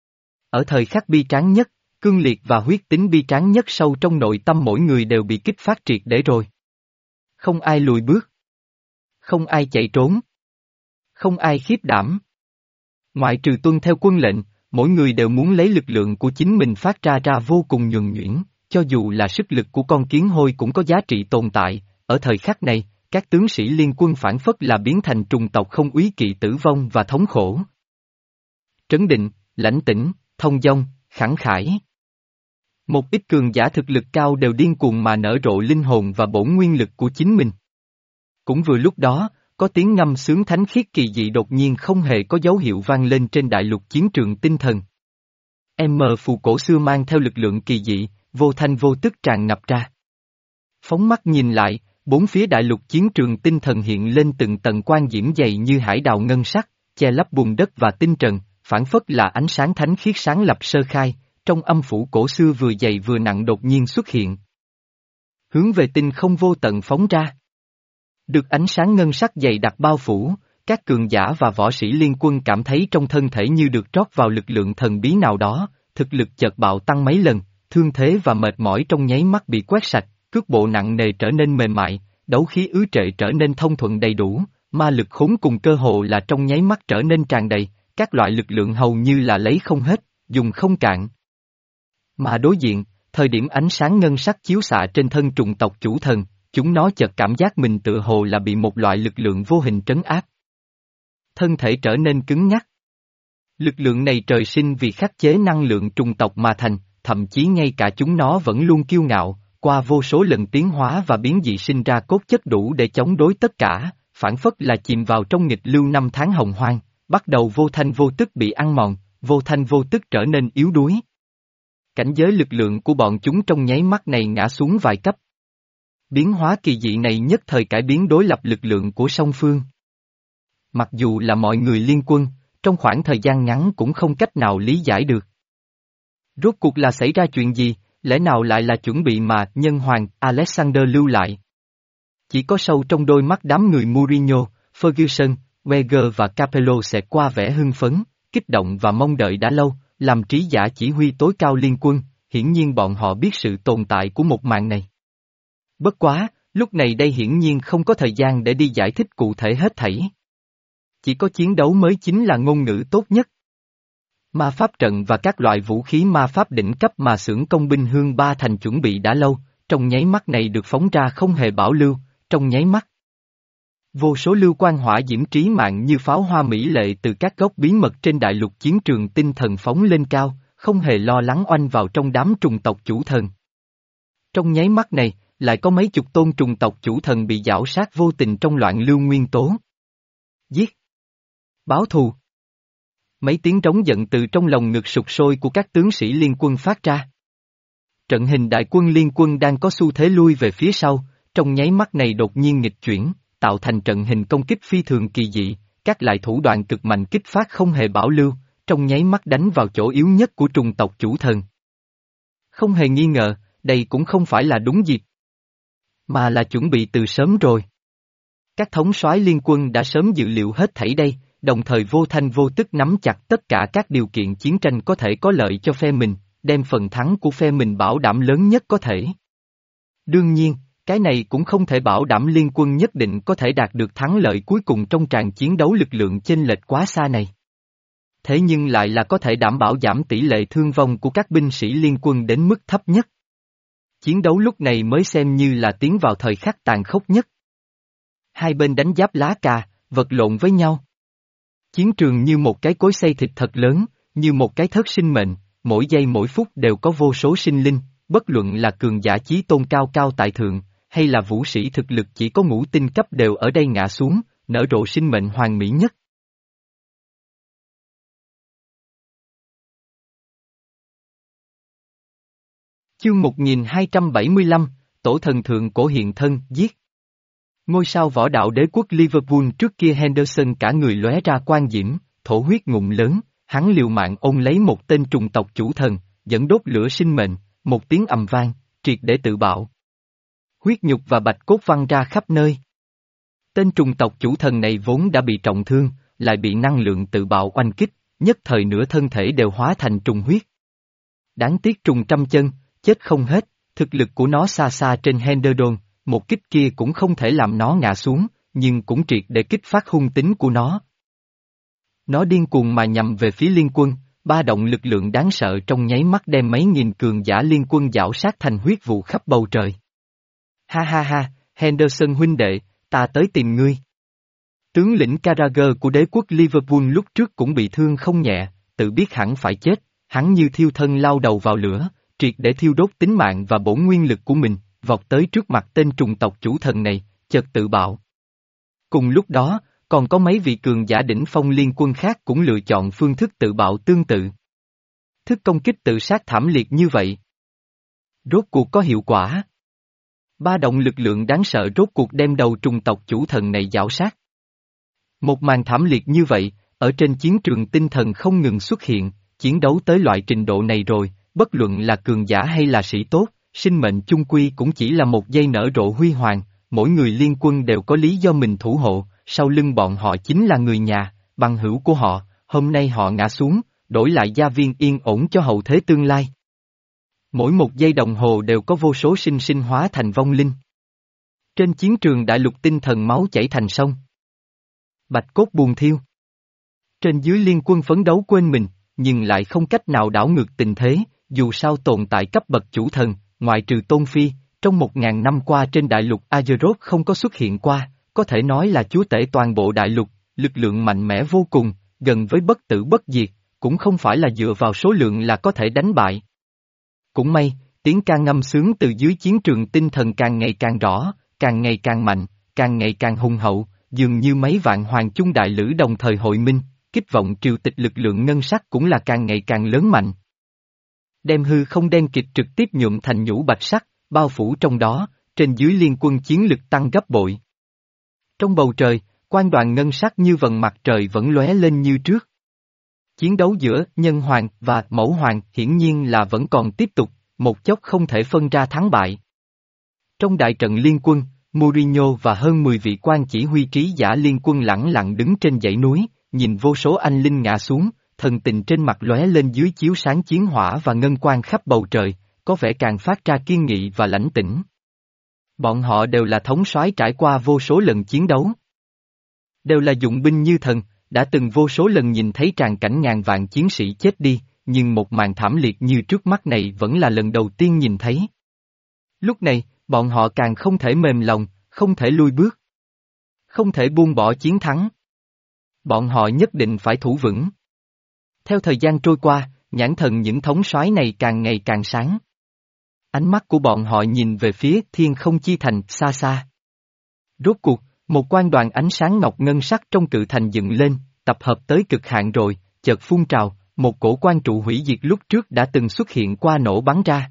Ở thời khắc bi tráng nhất, cương liệt và huyết tính bi tráng nhất sâu trong nội tâm mỗi người đều bị kích phát triệt để rồi. Không ai lùi bước. Không ai chạy trốn. Không ai khiếp đảm. Ngoại trừ tuân theo quân lệnh, mỗi người đều muốn lấy lực lượng của chính mình phát ra ra vô cùng nhuần nhuyễn, cho dù là sức lực của con kiến hôi cũng có giá trị tồn tại, ở thời khắc này, các tướng sĩ liên quân phản phất là biến thành trùng tộc không úy kỵ tử vong và thống khổ. Trấn định, lãnh tĩnh, thông dong, khẳng khải. Một ít cường giả thực lực cao đều điên cuồng mà nở rộ linh hồn và bổn nguyên lực của chính mình. Cũng vừa lúc đó, có tiếng ngâm sướng thánh khiết kỳ dị đột nhiên không hề có dấu hiệu vang lên trên đại lục chiến trường tinh thần. M phù cổ xưa mang theo lực lượng kỳ dị, vô thanh vô tức tràn ngập ra. Phóng mắt nhìn lại, bốn phía đại lục chiến trường tinh thần hiện lên từng tầng quang diễm dày như hải đào ngân sắc, che lấp bùn đất và tinh trần, phản phất là ánh sáng thánh khiết sáng lập sơ khai, trong âm phủ cổ xưa vừa dày vừa nặng đột nhiên xuất hiện. Hướng về tinh không vô tận phóng ra. Được ánh sáng ngân sắc dày đặc bao phủ, các cường giả và võ sĩ liên quân cảm thấy trong thân thể như được trót vào lực lượng thần bí nào đó, thực lực chợt bạo tăng mấy lần, thương thế và mệt mỏi trong nháy mắt bị quét sạch, cước bộ nặng nề trở nên mềm mại, đấu khí ứ trệ trở nên thông thuận đầy đủ, ma lực khốn cùng cơ hồ là trong nháy mắt trở nên tràn đầy, các loại lực lượng hầu như là lấy không hết, dùng không cạn. Mà đối diện, thời điểm ánh sáng ngân sắc chiếu xạ trên thân trùng tộc chủ thần, chúng nó chợt cảm giác mình tựa hồ là bị một loại lực lượng vô hình trấn áp. Thân thể trở nên cứng nhắc. Lực lượng này trời sinh vì khắc chế năng lượng trùng tộc mà thành, thậm chí ngay cả chúng nó vẫn luôn kiêu ngạo, qua vô số lần tiến hóa và biến dị sinh ra cốt chất đủ để chống đối tất cả, phản phất là chìm vào trong nghịch lưu năm tháng hồng hoang, bắt đầu vô thanh vô tức bị ăn mòn, vô thanh vô tức trở nên yếu đuối. Cảnh giới lực lượng của bọn chúng trong nháy mắt này ngã xuống vài cấp. Biến hóa kỳ dị này nhất thời cải biến đối lập lực lượng của song phương. Mặc dù là mọi người liên quân, trong khoảng thời gian ngắn cũng không cách nào lý giải được. Rốt cuộc là xảy ra chuyện gì, lẽ nào lại là chuẩn bị mà nhân hoàng Alexander lưu lại? Chỉ có sâu trong đôi mắt đám người Mourinho, Ferguson, Wenger và Capello sẽ qua vẻ hưng phấn, kích động và mong đợi đã lâu, làm trí giả chỉ huy tối cao liên quân, hiển nhiên bọn họ biết sự tồn tại của một màn này. Bất quá, lúc này đây hiển nhiên không có thời gian để đi giải thích cụ thể hết thảy. Chỉ có chiến đấu mới chính là ngôn ngữ tốt nhất. Ma pháp trận và các loại vũ khí ma pháp đỉnh cấp mà xưởng công binh Hương Ba Thành chuẩn bị đã lâu, trong nháy mắt này được phóng ra không hề bảo lưu, trong nháy mắt. Vô số lưu quan hỏa diễm trí mạng như pháo hoa mỹ lệ từ các góc bí mật trên đại lục chiến trường tinh thần phóng lên cao, không hề lo lắng oanh vào trong đám trùng tộc chủ thần. Trong nháy mắt này, lại có mấy chục tôn trùng tộc chủ thần bị giảo sát vô tình trong loạn lưu nguyên tố. Giết! Báo thù! Mấy tiếng trống giận từ trong lòng ngực sụt sôi của các tướng sĩ liên quân phát ra. Trận hình đại quân liên quân đang có xu thế lui về phía sau, trong nháy mắt này đột nhiên nghịch chuyển, tạo thành trận hình công kích phi thường kỳ dị, các loại thủ đoạn cực mạnh kích phát không hề bảo lưu, trong nháy mắt đánh vào chỗ yếu nhất của trùng tộc chủ thần. Không hề nghi ngờ, đây cũng không phải là đúng dịp, mà là chuẩn bị từ sớm rồi. Các thống soái liên quân đã sớm dự liệu hết thảy đây, đồng thời vô thanh vô tức nắm chặt tất cả các điều kiện chiến tranh có thể có lợi cho phe mình, đem phần thắng của phe mình bảo đảm lớn nhất có thể. Đương nhiên, cái này cũng không thể bảo đảm liên quân nhất định có thể đạt được thắng lợi cuối cùng trong tràng chiến đấu lực lượng chênh lệch quá xa này. Thế nhưng lại là có thể đảm bảo giảm tỷ lệ thương vong của các binh sĩ liên quân đến mức thấp nhất. Chiến đấu lúc này mới xem như là tiến vào thời khắc tàn khốc nhất. Hai bên đánh giáp lá cà, vật lộn với nhau. Chiến trường như một cái cối xay thịt thật lớn, như một cái thớt sinh mệnh, mỗi giây mỗi phút đều có vô số sinh linh, bất luận là cường giả chí tôn cao cao tại thượng, hay là vũ sĩ thực lực chỉ có ngũ tinh cấp đều ở đây ngã xuống, nở rộ sinh mệnh hoàn mỹ nhất. Chương một nghìn hai trăm bảy mươi lăm, Tổ thần thượng cổ hiện thân, giết. Ngôi sao võ đạo đế quốc Liverpool trước kia Henderson cả người lóe ra quang diễm, thổ huyết ngụm lớn, hắn liều mạng ôm lấy một tên trùng tộc chủ thần, dẫn đốt lửa sinh mệnh, một tiếng ầm vang, triệt để tự bạo. Huyết nhục và bạch cốt văng ra khắp nơi. Tên trùng tộc chủ thần này vốn đã bị trọng thương, lại bị năng lượng tự bạo oanh kích, nhất thời nửa thân thể đều hóa thành trùng huyết. Đáng tiếc trùng trăm chân, chết không hết, thực lực của nó xa xa trên Henderdon, một kích kia cũng không thể làm nó ngã xuống, nhưng cũng triệt để kích phát hung tính của nó. Nó điên cuồng mà nhằm về phía liên quân, ba động lực lượng đáng sợ trong nháy mắt đem mấy nghìn cường giả liên quân giảo sát thành huyết vụ khắp bầu trời. Ha ha ha, Henderson huynh đệ, ta tới tìm ngươi. Tướng lĩnh Carragher của đế quốc Liverpool lúc trước cũng bị thương không nhẹ, tự biết hẳn phải chết, hắn như thiêu thân lao đầu vào lửa, triệt để thiêu đốt tính mạng và bổn nguyên lực của mình, vọt tới trước mặt tên trùng tộc chủ thần này, chợt tự bạo. Cùng lúc đó, còn có mấy vị cường giả đỉnh phong liên quân khác cũng lựa chọn phương thức tự bạo tương tự. Thức công kích tự sát thảm liệt như vậy. Rốt cuộc có hiệu quả. Ba động lực lượng đáng sợ rốt cuộc đem đầu trùng tộc chủ thần này giảo sát. Một màn thảm liệt như vậy, ở trên chiến trường tinh thần không ngừng xuất hiện, chiến đấu tới loại trình độ này rồi, bất luận là cường giả hay là sĩ tốt, sinh mệnh chung quy cũng chỉ là một giây nở rộ huy hoàng, mỗi người liên quân đều có lý do mình thủ hộ, sau lưng bọn họ chính là người nhà, bằng hữu của họ, hôm nay họ ngã xuống, đổi lại gia viên yên ổn cho hậu thế tương lai. Mỗi một giây đồng hồ đều có vô số sinh sinh hóa thành vong linh. Trên chiến trường đại lục tinh thần máu chảy thành sông. Bạch cốt buồn thiêu. Trên dưới liên quân phấn đấu quên mình, nhưng lại không cách nào đảo ngược tình thế, dù sao tồn tại cấp bậc chủ thần, ngoại trừ Tôn Phi, trong một ngàn năm qua trên đại lục Azeroth không có xuất hiện qua, có thể nói là chúa tể toàn bộ đại lục, lực lượng mạnh mẽ vô cùng, gần với bất tử bất diệt, cũng không phải là dựa vào số lượng là có thể đánh bại. Cũng may, tiếng ca ngâm sướng từ dưới chiến trường tinh thần càng ngày càng rõ, càng ngày càng mạnh, càng ngày càng hùng hậu, dường như mấy vạn hoàng chung đại lữ đồng thời hội minh, kích vọng triều tịch lực lượng ngân sắc cũng là càng ngày càng lớn mạnh. Đem hư không đen kịt trực tiếp nhuộm thành nhũ bạch sắc, bao phủ trong đó, trên dưới liên quân chiến lực tăng gấp bội. Trong bầu trời, quan đoàn ngân sắc như vầng mặt trời vẫn lóe lên như trước. Chiến đấu giữa nhân hoàng và mẫu hoàng hiển nhiên là vẫn còn tiếp tục, một chốc không thể phân ra thắng bại. Trong đại trận liên quân, Mourinho và hơn mười vị quan chỉ huy trí giả liên quân lẳng lặng đứng trên dãy núi, nhìn vô số anh linh ngã xuống, thần tình trên mặt lóe lên dưới chiếu sáng chiến hỏa và ngân quang khắp bầu trời, có vẻ càng phát ra kiên nghị và lãnh tĩnh. Bọn họ đều là thống soái trải qua vô số lần chiến đấu. Đều là dụng binh như thần, đã từng vô số lần nhìn thấy tràn cảnh ngàn vạn chiến sĩ chết đi, nhưng một màn thảm liệt như trước mắt này vẫn là lần đầu tiên nhìn thấy. Lúc này, bọn họ càng không thể mềm lòng, không thể lui bước. Không thể buông bỏ chiến thắng. Bọn họ nhất định phải thủ vững. Theo thời gian trôi qua, nhãn thần những thống soái này càng ngày càng sáng. Ánh mắt của bọn họ nhìn về phía thiên không chi thành xa xa. Rốt cuộc, một quan đoàn ánh sáng ngọc ngân sắc trong cự thành dựng lên, tập hợp tới cực hạn rồi, chợt phun trào, một cổ quan trụ hủy diệt lúc trước đã từng xuất hiện qua nổ bắn ra.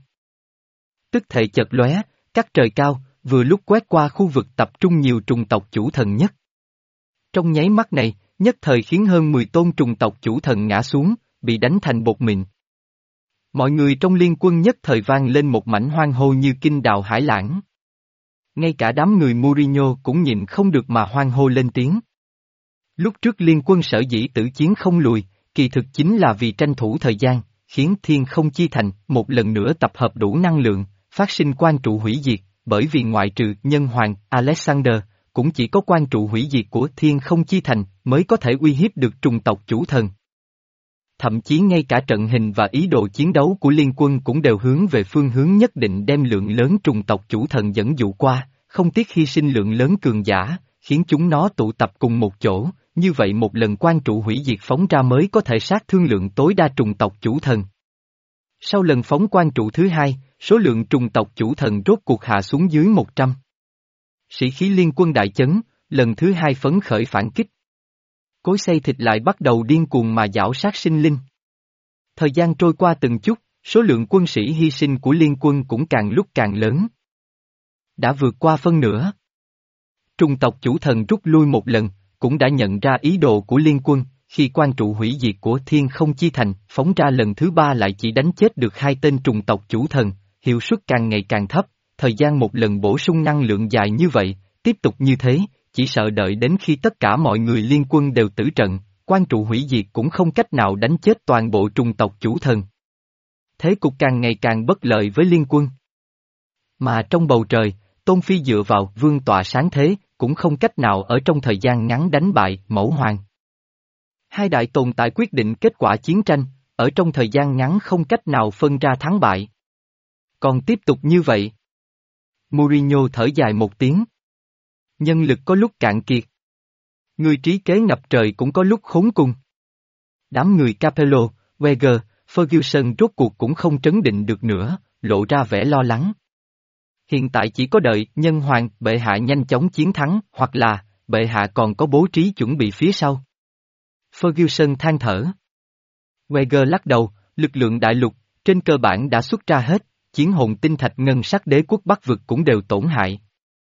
Tức thể chợt lóe, cắt trời cao, vừa lúc quét qua khu vực tập trung nhiều trùng tộc chủ thần nhất. Trong nháy mắt này, nhất thời khiến hơn mười tôn trùng tộc chủ thần ngã xuống, bị đánh thành bột mịn. Mọi người trong liên quân nhất thời vang lên một mảnh hoan hô như kinh đào hải lãng. Ngay cả đám người Mourinho cũng nhịn không được mà hoan hô lên tiếng. Lúc trước liên quân sở dĩ tử chiến không lùi, kỳ thực chính là vì tranh thủ thời gian, khiến thiên không chi thành một lần nữa tập hợp đủ năng lượng, phát sinh quan trụ hủy diệt, bởi vì ngoại trừ nhân hoàng Alexander, cũng chỉ có quan trụ hủy diệt của thiên không chi thành mới có thể uy hiếp được trùng tộc chủ thần. Thậm chí ngay cả trận hình và ý đồ chiến đấu của liên quân cũng đều hướng về phương hướng nhất định đem lượng lớn trùng tộc chủ thần dẫn dụ qua, không tiếc hy sinh lượng lớn cường giả, khiến chúng nó tụ tập cùng một chỗ, như vậy một lần quan trụ hủy diệt phóng ra mới có thể sát thương lượng tối đa trùng tộc chủ thần. Sau lần phóng quan trụ thứ hai, số lượng trùng tộc chủ thần rốt cuộc hạ xuống dưới một trăm. Sĩ khí liên quân đại chấn, lần thứ hai phấn khởi phản kích. Cối xay thịt lại bắt đầu điên cuồng mà giảo sát sinh linh. Thời gian trôi qua từng chút, số lượng quân sĩ hy sinh của liên quân cũng càng lúc càng lớn. Đã vượt qua phân nửa. Trùng tộc chủ thần rút lui một lần, cũng đã nhận ra ý đồ của liên quân, khi quan trụ hủy diệt của thiên không chi thành phóng ra lần thứ ba lại chỉ đánh chết được hai tên trùng tộc chủ thần, hiệu suất càng ngày càng thấp, thời gian một lần bổ sung năng lượng dài như vậy, tiếp tục như thế, chỉ sợ đợi đến khi tất cả mọi người liên quân đều tử trận, quan trụ hủy diệt cũng không cách nào đánh chết toàn bộ trùng tộc chủ thần. Thế cục càng ngày càng bất lợi với liên quân. Mà trong bầu trời, Tôn Phi dựa vào vương tọa sáng thế, cũng không cách nào ở trong thời gian ngắn đánh bại Mẫu Hoàng. Hai đại tồn tại quyết định kết quả chiến tranh, ở trong thời gian ngắn không cách nào phân ra thắng bại. Còn tiếp tục như vậy. Mourinho thở dài một tiếng. Nhân lực có lúc cạn kiệt. Người trí kế ngập trời cũng có lúc khốn cùng. Đám người Capello, Wenger, Ferguson rốt cuộc cũng không trấn định được nữa, lộ ra vẻ lo lắng. Hiện tại chỉ có đợi nhân hoàng bệ hạ nhanh chóng chiến thắng, hoặc là bệ hạ còn có bố trí chuẩn bị phía sau. Ferguson than thở. Wenger lắc đầu, lực lượng đại lục, trên cơ bản đã xuất ra hết, chiến hồn tinh thạch ngân sắc đế quốc Bắc vực cũng đều tổn hại.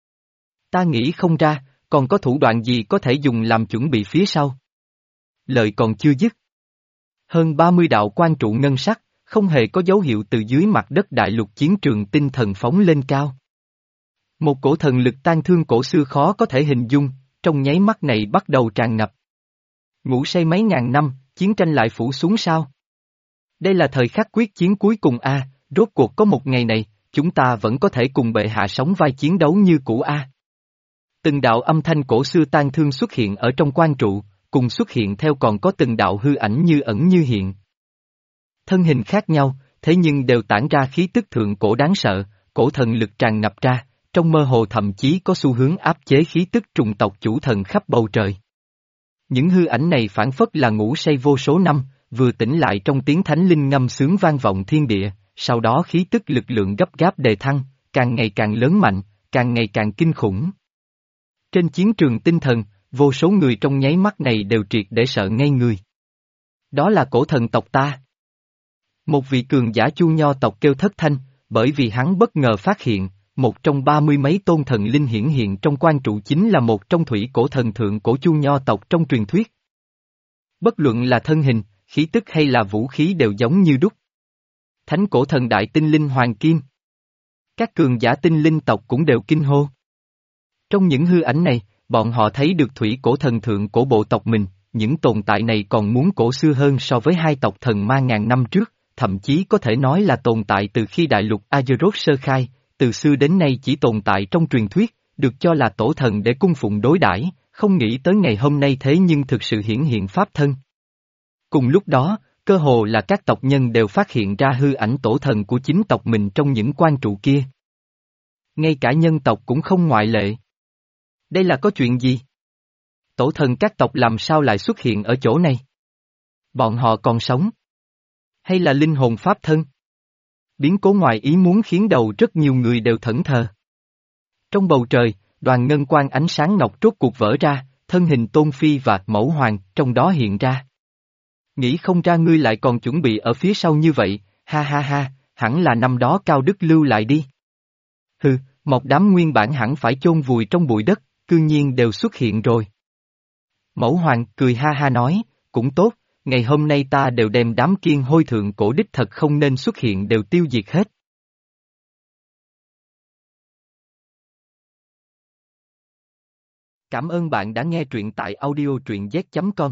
Ta nghĩ không ra, còn có thủ đoạn gì có thể dùng làm chuẩn bị phía sau. Lời còn chưa dứt. Hơn ba mươi đạo quan trụ ngân sắc, không hề có dấu hiệu từ dưới mặt đất đại lục chiến trường tinh thần phóng lên cao. Một cổ thần lực tan thương cổ xưa khó có thể hình dung, trong nháy mắt này bắt đầu tràn ngập. Ngủ say mấy ngàn năm, chiến tranh lại phủ xuống sao? Đây là thời khắc quyết chiến cuối cùng a, rốt cuộc có một ngày này, chúng ta vẫn có thể cùng bệ hạ sống vai chiến đấu như cũ a. Từng đạo âm thanh cổ xưa tan thương xuất hiện ở trong quan trụ, cùng xuất hiện theo còn có từng đạo hư ảnh như ẩn như hiện. Thân hình khác nhau, thế nhưng đều tản ra khí tức thượng cổ đáng sợ, cổ thần lực tràn ngập ra, trong mơ hồ thậm chí có xu hướng áp chế khí tức trùng tộc chủ thần khắp bầu trời. Những hư ảnh này phản phất là ngủ say vô số năm, vừa tỉnh lại trong tiếng thánh linh ngâm sướng vang vọng thiên địa, sau đó khí tức lực lượng gấp gáp đề thăng, càng ngày càng lớn mạnh, càng ngày càng kinh khủng. Trên chiến trường tinh thần, vô số người trong nháy mắt này đều triệt để sợ ngây người. Đó là cổ thần tộc ta. Một vị cường giả Chu Nho tộc kêu thất thanh, bởi vì hắn bất ngờ phát hiện, một trong ba mươi mấy tôn thần linh hiển hiện trong quan trụ chính là một trong thủy cổ thần thượng cổ Chu Nho tộc trong truyền thuyết. Bất luận là thân hình, khí tức hay là vũ khí đều giống như đúc. Thánh cổ thần đại tinh linh Hoàng Kim. Các cường giả tinh linh tộc cũng đều kinh hô. Trong những hư ảnh này, bọn họ thấy được thủy cổ thần thượng cổ bộ tộc mình, những tồn tại này còn muốn cổ xưa hơn so với hai tộc thần ma ngàn năm trước, thậm chí có thể nói là tồn tại từ khi đại lục Azeroth sơ khai, từ xưa đến nay chỉ tồn tại trong truyền thuyết, được cho là tổ thần để cung phụng đối đãi, không nghĩ tới ngày hôm nay thế nhưng thực sự hiển hiện pháp thân. Cùng lúc đó, cơ hồ là các tộc nhân đều phát hiện ra hư ảnh tổ thần của chính tộc mình trong những quan trụ kia. Ngay cả nhân tộc cũng không ngoại lệ. Đây là có chuyện gì? Tổ thần các tộc làm sao lại xuất hiện ở chỗ này? Bọn họ còn sống? Hay là linh hồn pháp thân? Biến cố ngoài ý muốn khiến đầu rất nhiều người đều thẫn thờ. Trong bầu trời, đoàn ngân quang ánh sáng ngọc rốt cuộc vỡ ra, thân hình Tôn Phi và Mẫu Hoàng trong đó hiện ra. Nghĩ không ra ngươi lại còn chuẩn bị ở phía sau như vậy, ha ha ha, hẳn là năm đó Cao Đức lưu lại đi. Hừ, một đám nguyên bản hẳn phải chôn vùi trong bụi đất, cư nhiên đều xuất hiện rồi. Mẫu Hoàng cười ha ha nói, cũng tốt, ngày hôm nay ta đều đem đám kiên hôi thượng cổ đích thật không nên xuất hiện đều tiêu diệt hết. Cảm ơn bạn đã nghe truyện tại audio truyện z chấm com.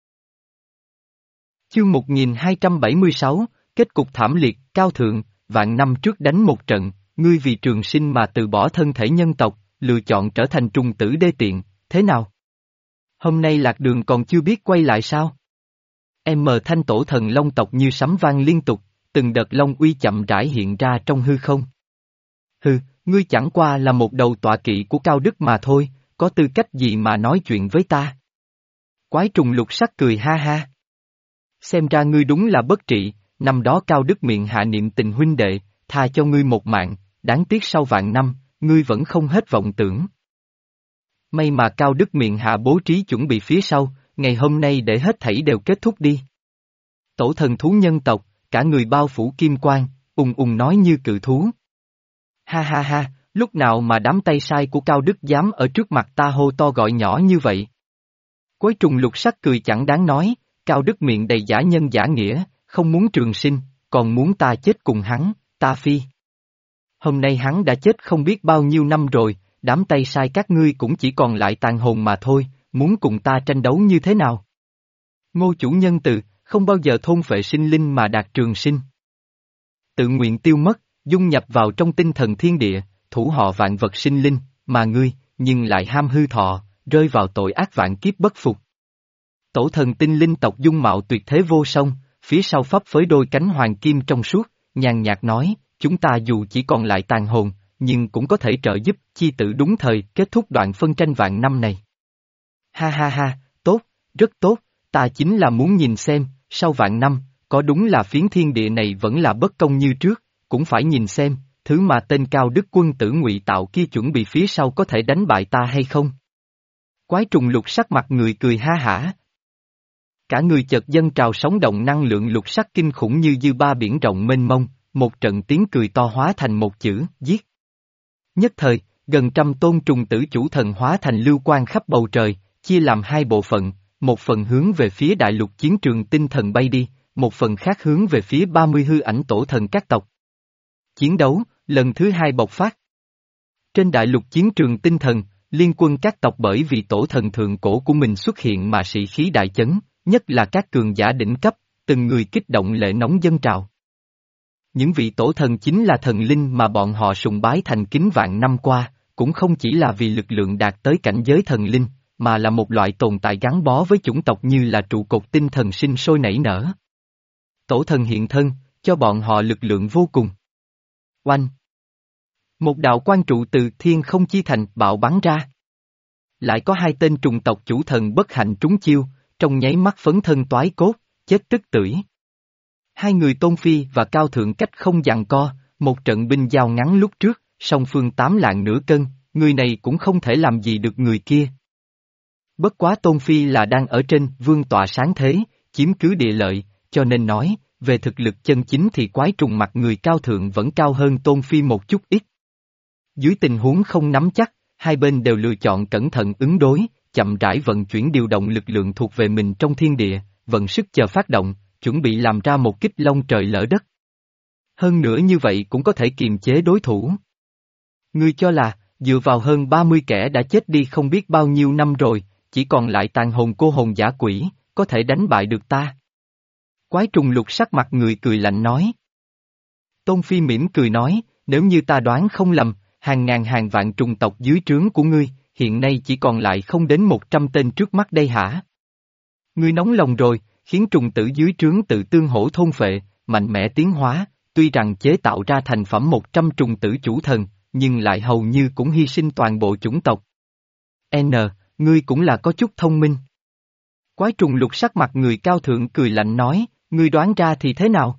Chương một nghìn hai trăm bảy mươi sáu, kết cục thảm liệt, cao thượng, vạn năm trước đánh một trận, ngươi vì trường sinh mà từ bỏ thân thể nhân tộc, lựa chọn trở thành trùng tử đê tiện, thế nào? Hôm nay lạc đường còn chưa biết quay lại sao? M thanh tổ thần long tộc như sấm vang liên tục, từng đợt long uy chậm rãi hiện ra trong hư không. Hừ, ngươi chẳng qua là một đầu tọa kỵ của Cao Đức mà thôi, có tư cách gì mà nói chuyện với ta? Quái trùng lục sắc cười ha ha. Xem ra ngươi đúng là bất trị, năm đó Cao Đức miệng hạ niệm tình huynh đệ, tha cho ngươi một mạng, đáng tiếc sau vạn năm, ngươi vẫn không hết vọng tưởng. May mà Cao Đức miệng hạ bố trí chuẩn bị phía sau, ngày hôm nay để hết thảy đều kết thúc đi. Tổ thần thú nhân tộc, cả người bao phủ kim quang, ùng ùng nói như cự thú. Ha ha ha, lúc nào mà đám tay sai của Cao Đức dám ở trước mặt ta hô to gọi nhỏ như vậy? Quái trùng lục sắc cười chẳng đáng nói, Cao Đức miệng đầy giả nhân giả nghĩa, không muốn trường sinh, còn muốn ta chết cùng hắn, ta phi. Hôm nay hắn đã chết không biết bao nhiêu năm rồi, đám tay sai các ngươi cũng chỉ còn lại tàn hồn mà thôi, muốn cùng ta tranh đấu như thế nào? Ngô chủ nhân từ, không bao giờ thôn phệ sinh linh mà đạt trường sinh. Tự nguyện tiêu mất, dung nhập vào trong tinh thần thiên địa, thủ họ vạn vật sinh linh, mà ngươi, nhưng lại ham hư thọ, rơi vào tội ác vạn kiếp bất phục. Tổ thần tinh linh tộc dung mạo tuyệt thế vô song, phía sau phấp phới đôi cánh hoàng kim trong suốt, nhàn nhạt nói, chúng ta dù chỉ còn lại tàn hồn, nhưng cũng có thể trợ giúp chi tử đúng thời kết thúc đoạn phân tranh vạn năm này. Ha ha ha, tốt, rất tốt, ta chính là muốn nhìn xem, sau vạn năm, có đúng là phiến thiên địa này vẫn là bất công như trước, cũng phải nhìn xem, thứ mà tên cao đức quân tử ngụy tạo kia chuẩn bị phía sau có thể đánh bại ta hay không. Quái trùng lục sắc mặt người cười ha hả. Cả người chợt dâng trào sóng động năng lượng lục sắc kinh khủng như dư ba biển rộng mênh mông, một trận tiếng cười to hóa thành một chữ, giết. Nhất thời, gần trăm tôn trùng tử chủ thần hóa thành lưu quang khắp bầu trời, chia làm hai bộ phận, một phần hướng về phía đại lục chiến trường tinh thần bay đi, một phần khác hướng về phía ba mươi hư ảnh tổ thần các tộc. Chiến đấu, lần thứ hai bộc phát. Trên đại lục chiến trường tinh thần, liên quân các tộc bởi vì tổ thần thượng cổ của mình xuất hiện mà sĩ khí đại chấn, nhất là các cường giả đỉnh cấp, từng người kích động lệ nóng dâng trào. Những vị tổ thần chính là thần linh mà bọn họ sùng bái thành kính vạn năm qua, cũng không chỉ là vì lực lượng đạt tới cảnh giới thần linh, mà là một loại tồn tại gắn bó với chủng tộc như là trụ cột tinh thần sinh sôi nảy nở. Tổ thần hiện thân, cho bọn họ lực lượng vô cùng. Oanh! Một đạo quan trụ từ thiên không chi thành bạo bắn ra. Lại có hai tên trùng tộc chủ thần bất hạnh trúng chiêu, trong nháy mắt phấn thân toái cốt, chết tức tưởi. Hai người Tôn Phi và Cao Thượng cách không giằng co, một trận binh giao ngắn lúc trước, song phương tám lạng nửa cân, người này cũng không thể làm gì được người kia. Bất quá Tôn Phi là đang ở trên vương tọa sáng thế, chiếm cứ địa lợi, cho nên nói, về thực lực chân chính thì quái trùng mặt người Cao Thượng vẫn cao hơn Tôn Phi một chút ít. Dưới tình huống không nắm chắc, hai bên đều lựa chọn cẩn thận ứng đối, chậm rãi vận chuyển điều động lực lượng thuộc về mình trong thiên địa, vận sức chờ phát động, chuẩn bị làm ra một kích long trời lỡ đất. Hơn nữa như vậy cũng có thể kiềm chế đối thủ. Ngươi cho là, dựa vào hơn ba mươi kẻ đã chết đi không biết bao nhiêu năm rồi, chỉ còn lại tàn hồn cô hồn giả quỷ, có thể đánh bại được ta. Quái trùng lục sắc mặt người cười lạnh nói. Tôn Phi mỉm cười nói, nếu như ta đoán không lầm, hàng ngàn hàng vạn trùng tộc dưới trướng của ngươi, hiện nay chỉ còn lại không đến một trăm tên trước mắt đây hả? Ngươi nóng lòng rồi, khiến trùng tử dưới trướng tự tương hỗ thôn phệ, mạnh mẽ tiến hóa, tuy rằng chế tạo ra thành phẩm một trăm trùng tử chủ thần, nhưng lại hầu như cũng hy sinh toàn bộ chủng tộc. N, ngươi cũng là có chút thông minh. Quái trùng lục sắc mặt người Cao Thượng cười lạnh nói, ngươi đoán ra thì thế nào?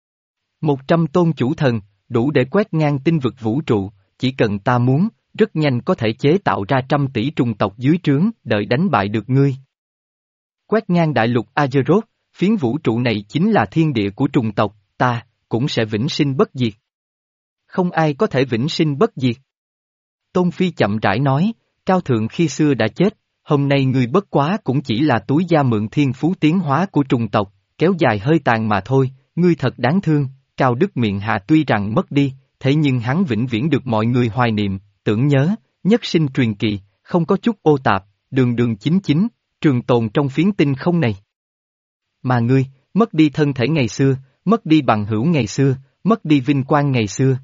Một trăm tôn chủ thần, đủ để quét ngang tinh vực vũ trụ, chỉ cần ta muốn, rất nhanh có thể chế tạo ra trăm tỷ trùng tộc dưới trướng, đợi đánh bại được ngươi. Quét ngang đại lục Azeroth, phiến vũ trụ này chính là thiên địa của trùng tộc, ta, cũng sẽ vĩnh sinh bất diệt. Không ai có thể vĩnh sinh bất diệt. Tôn Phi chậm rãi nói, Cao Thượng khi xưa đã chết, hôm nay ngươi bất quá cũng chỉ là túi da mượn thiên phú tiến hóa của trùng tộc, kéo dài hơi tàn mà thôi, ngươi thật đáng thương, Cao Đức miệng hạ tuy rằng mất đi, thế nhưng hắn vĩnh viễn được mọi người hoài niệm, tưởng nhớ, nhất sinh truyền kỳ, không có chút ô tạp, đường đường chính chính, trường tồn trong phiến tinh không này. Mà ngươi, mất đi thân thể ngày xưa, mất đi bằng hữu ngày xưa, mất đi vinh quang ngày xưa.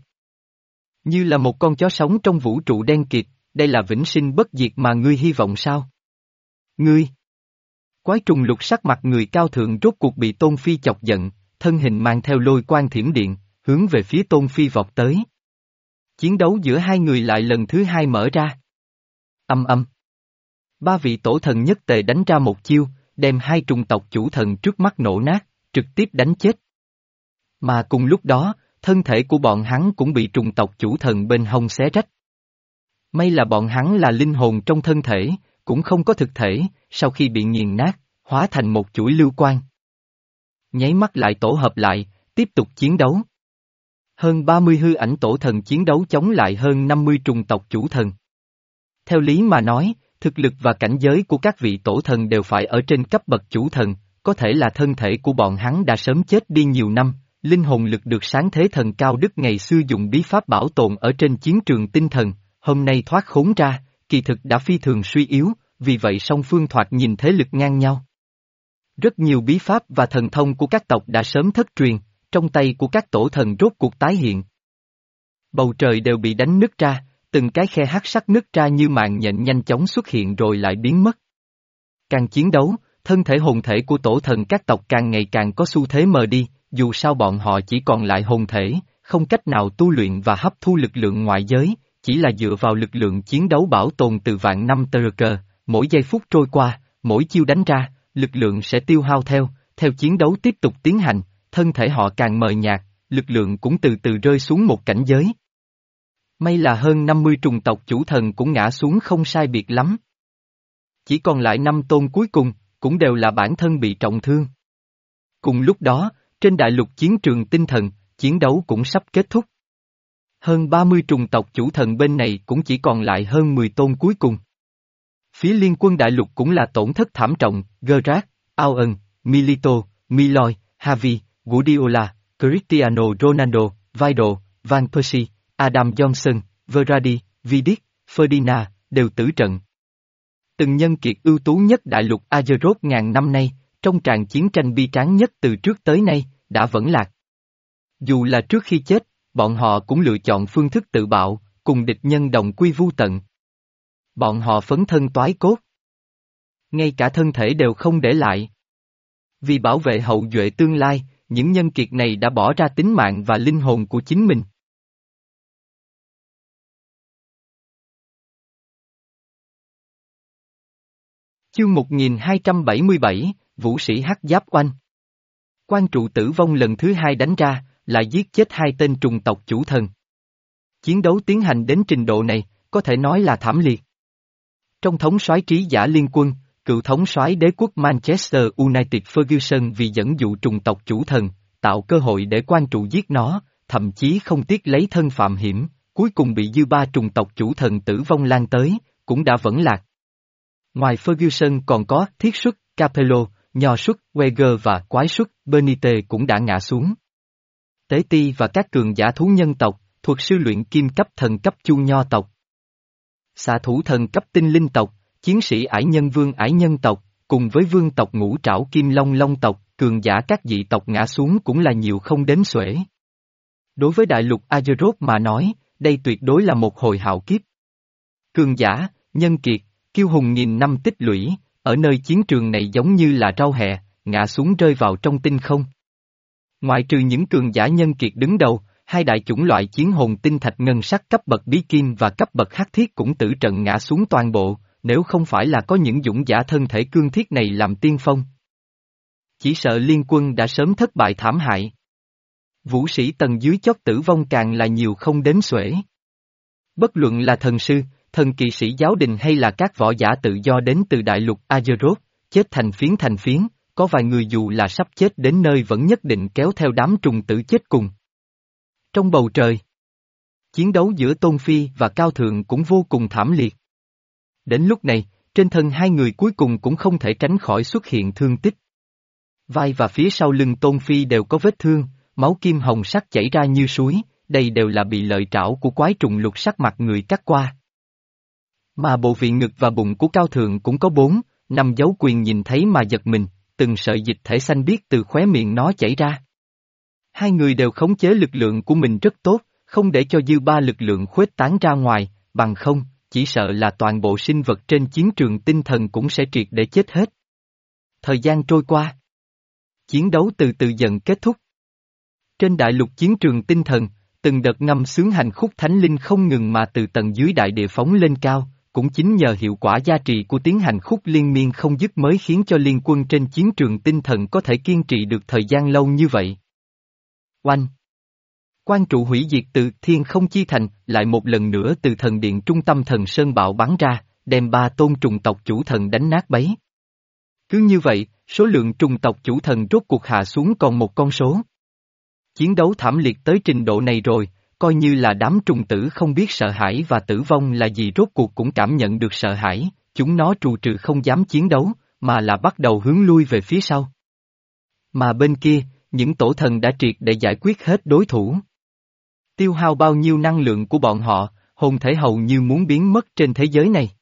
Như là một con chó sống trong vũ trụ đen kịt, đây là vĩnh sinh bất diệt mà ngươi hy vọng sao? Ngươi! Quái trùng lục sắc mặt người Cao Thượng rốt cuộc bị Tôn Phi chọc giận, thân hình mang theo lôi quang thiểm điện, hướng về phía Tôn Phi vọt tới. Chiến đấu giữa hai người lại lần thứ hai mở ra. Âm âm. Ba vị tổ thần nhất tề đánh ra một chiêu, đem hai trùng tộc chủ thần trước mắt nổ nát, trực tiếp đánh chết. Mà cùng lúc đó, thân thể của bọn hắn cũng bị trùng tộc chủ thần bên hông xé rách. May là bọn hắn là linh hồn trong thân thể, cũng không có thực thể, sau khi bị nghiền nát, hóa thành một chuỗi lưu quang. Nháy mắt lại tổ hợp lại, tiếp tục chiến đấu. Hơn ba mươi hư ảnh tổ thần chiến đấu chống lại hơn năm mươi trùng tộc chủ thần. Theo lý mà nói, thực lực và cảnh giới của các vị tổ thần đều phải ở trên cấp bậc chủ thần, có thể là thân thể của bọn hắn đã sớm chết đi nhiều năm, linh hồn lực được sáng thế thần cao đức ngày xưa dùng bí pháp bảo tồn ở trên chiến trường tinh thần, hôm nay thoát khốn ra, kỳ thực đã phi thường suy yếu, vì vậy song phương thoạt nhìn thế lực ngang nhau. Rất nhiều bí pháp và thần thông của các tộc đã sớm thất truyền, trong tay của các tổ thần rốt cuộc tái hiện. Bầu trời đều bị đánh nứt ra, từng cái khe hắc sắc nứt ra như mạng nhện nhanh chóng xuất hiện rồi lại biến mất. Càng chiến đấu, thân thể hồn thể của tổ thần các tộc càng ngày càng có xu thế mờ đi, dù sao bọn họ chỉ còn lại hồn thể, không cách nào tu luyện và hấp thu lực lượng ngoại giới, chỉ là dựa vào lực lượng chiến đấu bảo tồn từ vạn năm tờ cờ, mỗi giây phút trôi qua, mỗi chiêu đánh ra, lực lượng sẽ tiêu hao theo, theo chiến đấu tiếp tục tiến hành, thân thể họ càng mờ nhạt, lực lượng cũng từ từ rơi xuống một cảnh giới. May là hơn năm mươi trùng tộc chủ thần cũng ngã xuống không sai biệt lắm. Chỉ còn lại năm tôn cuối cùng, cũng đều là bản thân bị trọng thương. Cùng lúc đó, trên đại lục chiến trường tinh thần, chiến đấu cũng sắp kết thúc. Hơn ba mươi trùng tộc chủ thần bên này cũng chỉ còn lại hơn mười tôn cuối cùng. Phía liên quân đại lục cũng là tổn thất thảm trọng, Gerard, Aoun, Milito, Miloy, Javi, Guardiola, Cristiano Ronaldo, Vidal, Van Persie, Adam Johnson, Verratti, Vidic, Ferdinand, đều tử trận. Từng nhân kiệt ưu tú nhất đại lục Azeroth ngàn năm nay, trong tràng chiến tranh bi tráng nhất từ trước tới nay, đã vẫn lạc. Dù là trước khi chết, bọn họ cũng lựa chọn phương thức tự bạo, cùng địch nhân đồng quy vu tận. Bọn họ phấn thân toái cốt. Ngay cả thân thể đều không để lại. Vì bảo vệ hậu duệ tương lai, những nhân kiệt này đã bỏ ra tính mạng và linh hồn của chính mình. Chương một nghìn hai trăm bảy mươi bảy, Vũ sĩ hắc giáp oanh. Quan trụ tử vong lần thứ hai đánh ra, lại giết chết hai tên trùng tộc chủ thần. Chiến đấu tiến hành đến trình độ này, có thể nói là thảm liệt. Trong thống soái trí giả liên quân, cựu thống soái đế quốc Manchester United Ferguson vì dẫn dụ trùng tộc chủ thần, tạo cơ hội để quan trụ giết nó, thậm chí không tiếc lấy thân phạm hiểm, cuối cùng bị dư ba trùng tộc chủ thần tử vong lan tới, cũng đã vẫn lạc. Ngoài Ferguson còn có thiết xuất, Capello, nho xuất, Weger và quái xuất, Benite cũng đã ngã xuống. Tế ti và các cường giả thú nhân tộc, thuật sư luyện kim cấp thần cấp chu nho tộc. Xạ thủ thần cấp tinh linh tộc, chiến sĩ ải nhân vương ải nhân tộc, cùng với vương tộc ngũ trảo kim long long tộc, cường giả các dị tộc ngã xuống cũng là nhiều không đếm xuể. Đối với đại lục Azeroth mà nói, đây tuyệt đối là một hồi hạo kiếp. Cường giả, nhân kiệt, kiêu hùng nghìn năm tích lũy, ở nơi chiến trường này giống như là rau hẹ, ngã xuống rơi vào trong tinh không. Ngoại trừ những cường giả nhân kiệt đứng đầu, hai đại chủng loại chiến hồn tinh thạch ngân sắc cấp bậc bí kim và cấp bậc hắc thiết cũng tử trận ngã xuống toàn bộ, nếu không phải là có những dũng giả thân thể cương thiết này làm tiên phong. Chỉ sợ liên quân đã sớm thất bại thảm hại. Vũ sĩ tầng dưới chót tử vong càng là nhiều không đếm xuể. Bất luận là thần sư, thần kỵ sĩ giáo đình hay là các võ giả tự do đến từ đại lục Azeroth, chết thành phiến thành phiến, có vài người dù là sắp chết đến nơi vẫn nhất định kéo theo đám trùng tử chết cùng. Trong bầu trời, chiến đấu giữa Tôn Phi và Cao Thượng cũng vô cùng thảm liệt. Đến lúc này, trên thân hai người cuối cùng cũng không thể tránh khỏi xuất hiện thương tích. Vai và phía sau lưng Tôn Phi đều có vết thương, máu kim hồng sắc chảy ra như suối, đây đều là bị lợi trảo của quái trùng lục sắc mặt người cắt qua. Mà bộ vị ngực và bụng của Cao Thượng cũng có bốn, năm dấu quyền nhìn thấy mà giật mình, từng sợi dịch thể xanh biếc từ khóe miệng nó chảy ra. Hai người đều khống chế lực lượng của mình rất tốt, không để cho dư ba lực lượng khuếch tán ra ngoài, bằng không, chỉ sợ là toàn bộ sinh vật trên chiến trường tinh thần cũng sẽ triệt để chết hết. Thời gian trôi qua. Chiến đấu từ từ dần kết thúc. Trên đại lục chiến trường tinh thần, từng đợt ngâm sướng hành khúc thánh linh không ngừng mà từ tầng dưới đại địa phóng lên cao, cũng chính nhờ hiệu quả gia trì của tiếng hành khúc liên miên không dứt mới khiến cho liên quân trên chiến trường tinh thần có thể kiên trì được thời gian lâu như vậy. Oanh! Quan trụ hủy diệt từ thiên không chi thành lại một lần nữa từ thần điện trung tâm thần sơn bạo bắn ra, đem ba tôn trùng tộc chủ thần đánh nát bấy. Cứ như vậy, số lượng trùng tộc chủ thần rốt cuộc hạ xuống còn một con số. Chiến đấu thảm liệt tới trình độ này rồi, coi như là đám trùng tử không biết sợ hãi và tử vong là gì rốt cuộc cũng cảm nhận được sợ hãi, chúng nó trù trừ không dám chiến đấu, mà là bắt đầu hướng lui về phía sau. Mà bên kia, những tổ thần đã triệt để giải quyết hết đối thủ. Tiêu hao bao nhiêu năng lượng của bọn họ, hồn thể hầu như muốn biến mất trên thế giới này.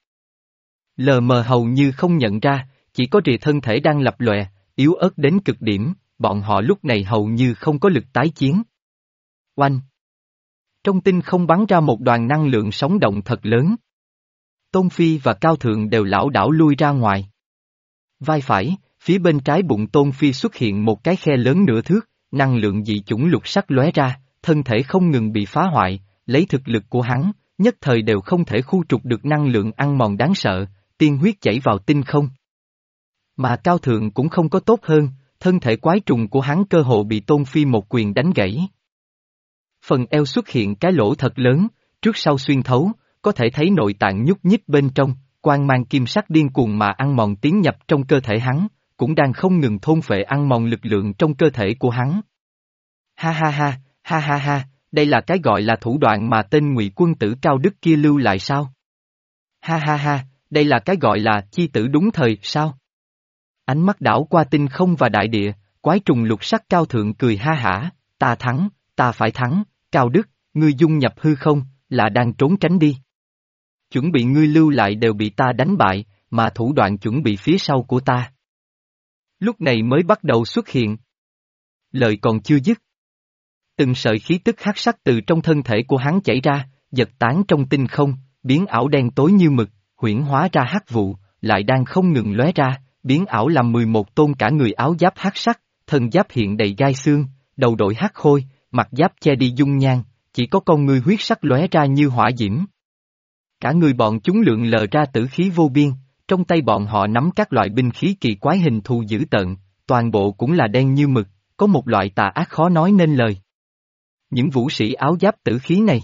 Lờ mờ hầu như không nhận ra, chỉ có rìa thân thể đang lập lòe, yếu ớt đến cực điểm, bọn họ lúc này hầu như không có lực tái chiến. Oanh! Trong tinh không bắn ra một đoàn năng lượng sóng động thật lớn. Tôn Phi và Cao Thượng đều lảo đảo lui ra ngoài. Vai phải, phía bên trái bụng Tôn Phi xuất hiện một cái khe lớn nửa thước, năng lượng dị chủng lục sắc lóe ra, thân thể không ngừng bị phá hoại, lấy thực lực của hắn, nhất thời đều không thể khu trục được năng lượng ăn mòn đáng sợ, tiên huyết chảy vào tinh không. Mà Cao Thượng cũng không có tốt hơn, thân thể quái trùng của hắn cơ hồ bị Tôn Phi một quyền đánh gãy. Phần eo xuất hiện cái lỗ thật lớn, trước sau xuyên thấu, có thể thấy nội tạng nhúc nhích bên trong, quang mang kim sắc điên cuồng mà ăn mòn tiến nhập trong cơ thể hắn, cũng đang không ngừng thôn phệ ăn mòn lực lượng trong cơ thể của hắn. Ha ha ha, ha ha ha, đây là cái gọi là thủ đoạn mà tên Ngụy quân tử Cao Đức kia lưu lại sao? Ha ha ha, đây là cái gọi là chi tử đúng thời sao? Ánh mắt đảo qua tinh không và đại địa, quái trùng lục sắc Cao Thượng cười ha hả, ta thắng, ta phải thắng, Cao Đức, ngươi dung nhập hư không, là đang trốn tránh đi. Chuẩn bị ngươi lưu lại đều bị ta đánh bại, mà thủ đoạn chuẩn bị phía sau của ta. Lúc này mới bắt đầu xuất hiện. Lời còn chưa dứt. Từng sợi khí tức hắc sắc từ trong thân thể của hắn chảy ra, giật tán trong tinh không, biến ảo đen tối như mực, huyễn hóa ra hắc vụ, lại đang không ngừng lóe ra, biến ảo làm mười một tôn cả người áo giáp hắc sắc, thân giáp hiện đầy gai xương, đầu đội hắc khôi, mặt giáp che đi dung nhan, chỉ có con ngươi huyết sắc lóe ra như hỏa diễm. Cả người bọn chúng lượn lờ ra tử khí vô biên, trong tay bọn họ nắm các loại binh khí kỳ quái hình thù dữ tợn, toàn bộ cũng là đen như mực, có một loại tà ác khó nói nên lời. Những vũ sĩ áo giáp tử khí này,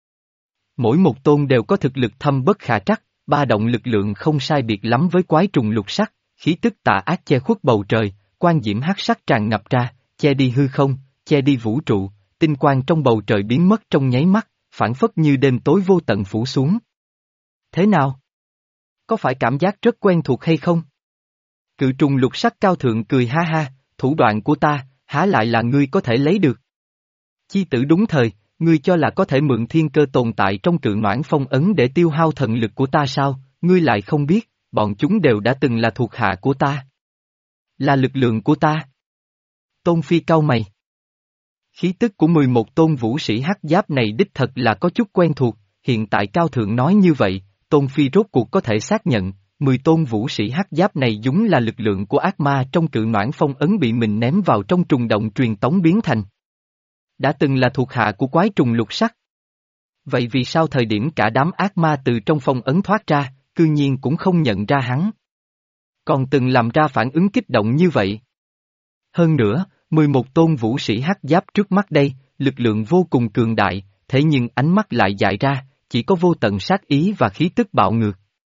mỗi một tôn đều có thực lực thâm bất khả trắc, ba động lực lượng không sai biệt lắm với quái trùng lục sắc, khí tức tà ác che khuất bầu trời, quang diễm hắc sắc tràn ngập ra, che đi hư không, che đi vũ trụ, tinh quang trong bầu trời biến mất trong nháy mắt, phảng phất như đêm tối vô tận phủ xuống. Thế nào? Có phải cảm giác rất quen thuộc hay không? Cự trùng lục sắc Cao Thượng cười ha ha, thủ đoạn của ta, há lại là ngươi có thể lấy được. Chi tử đúng thời, ngươi cho là có thể mượn thiên cơ tồn tại trong cự noãn phong ấn để tiêu hao thần lực của ta sao, ngươi lại không biết, bọn chúng đều đã từng là thuộc hạ của ta. Là lực lượng của ta. Tôn Phi cau mày. Khí tức của mười một tôn vũ sĩ hắc giáp này đích thật là có chút quen thuộc, hiện tại Cao Thượng nói như vậy, Tôn Phi rốt cuộc có thể xác nhận, mười tôn vũ sĩ hắc giáp này đúng là lực lượng của ác ma trong cự noãn phong ấn bị mình ném vào trong trùng động truyền tống biến thành. Đã từng là thuộc hạ của quái trùng lục sắc. Vậy vì sao thời điểm cả đám ác ma từ trong phong ấn thoát ra, cư nhiên cũng không nhận ra hắn? Còn từng làm ra phản ứng kích động như vậy. Hơn nữa, mười một tôn vũ sĩ hắc giáp trước mắt đây, lực lượng vô cùng cường đại, thế nhưng ánh mắt lại dại ra, chỉ có vô tận sát ý và khí tức bạo ngược.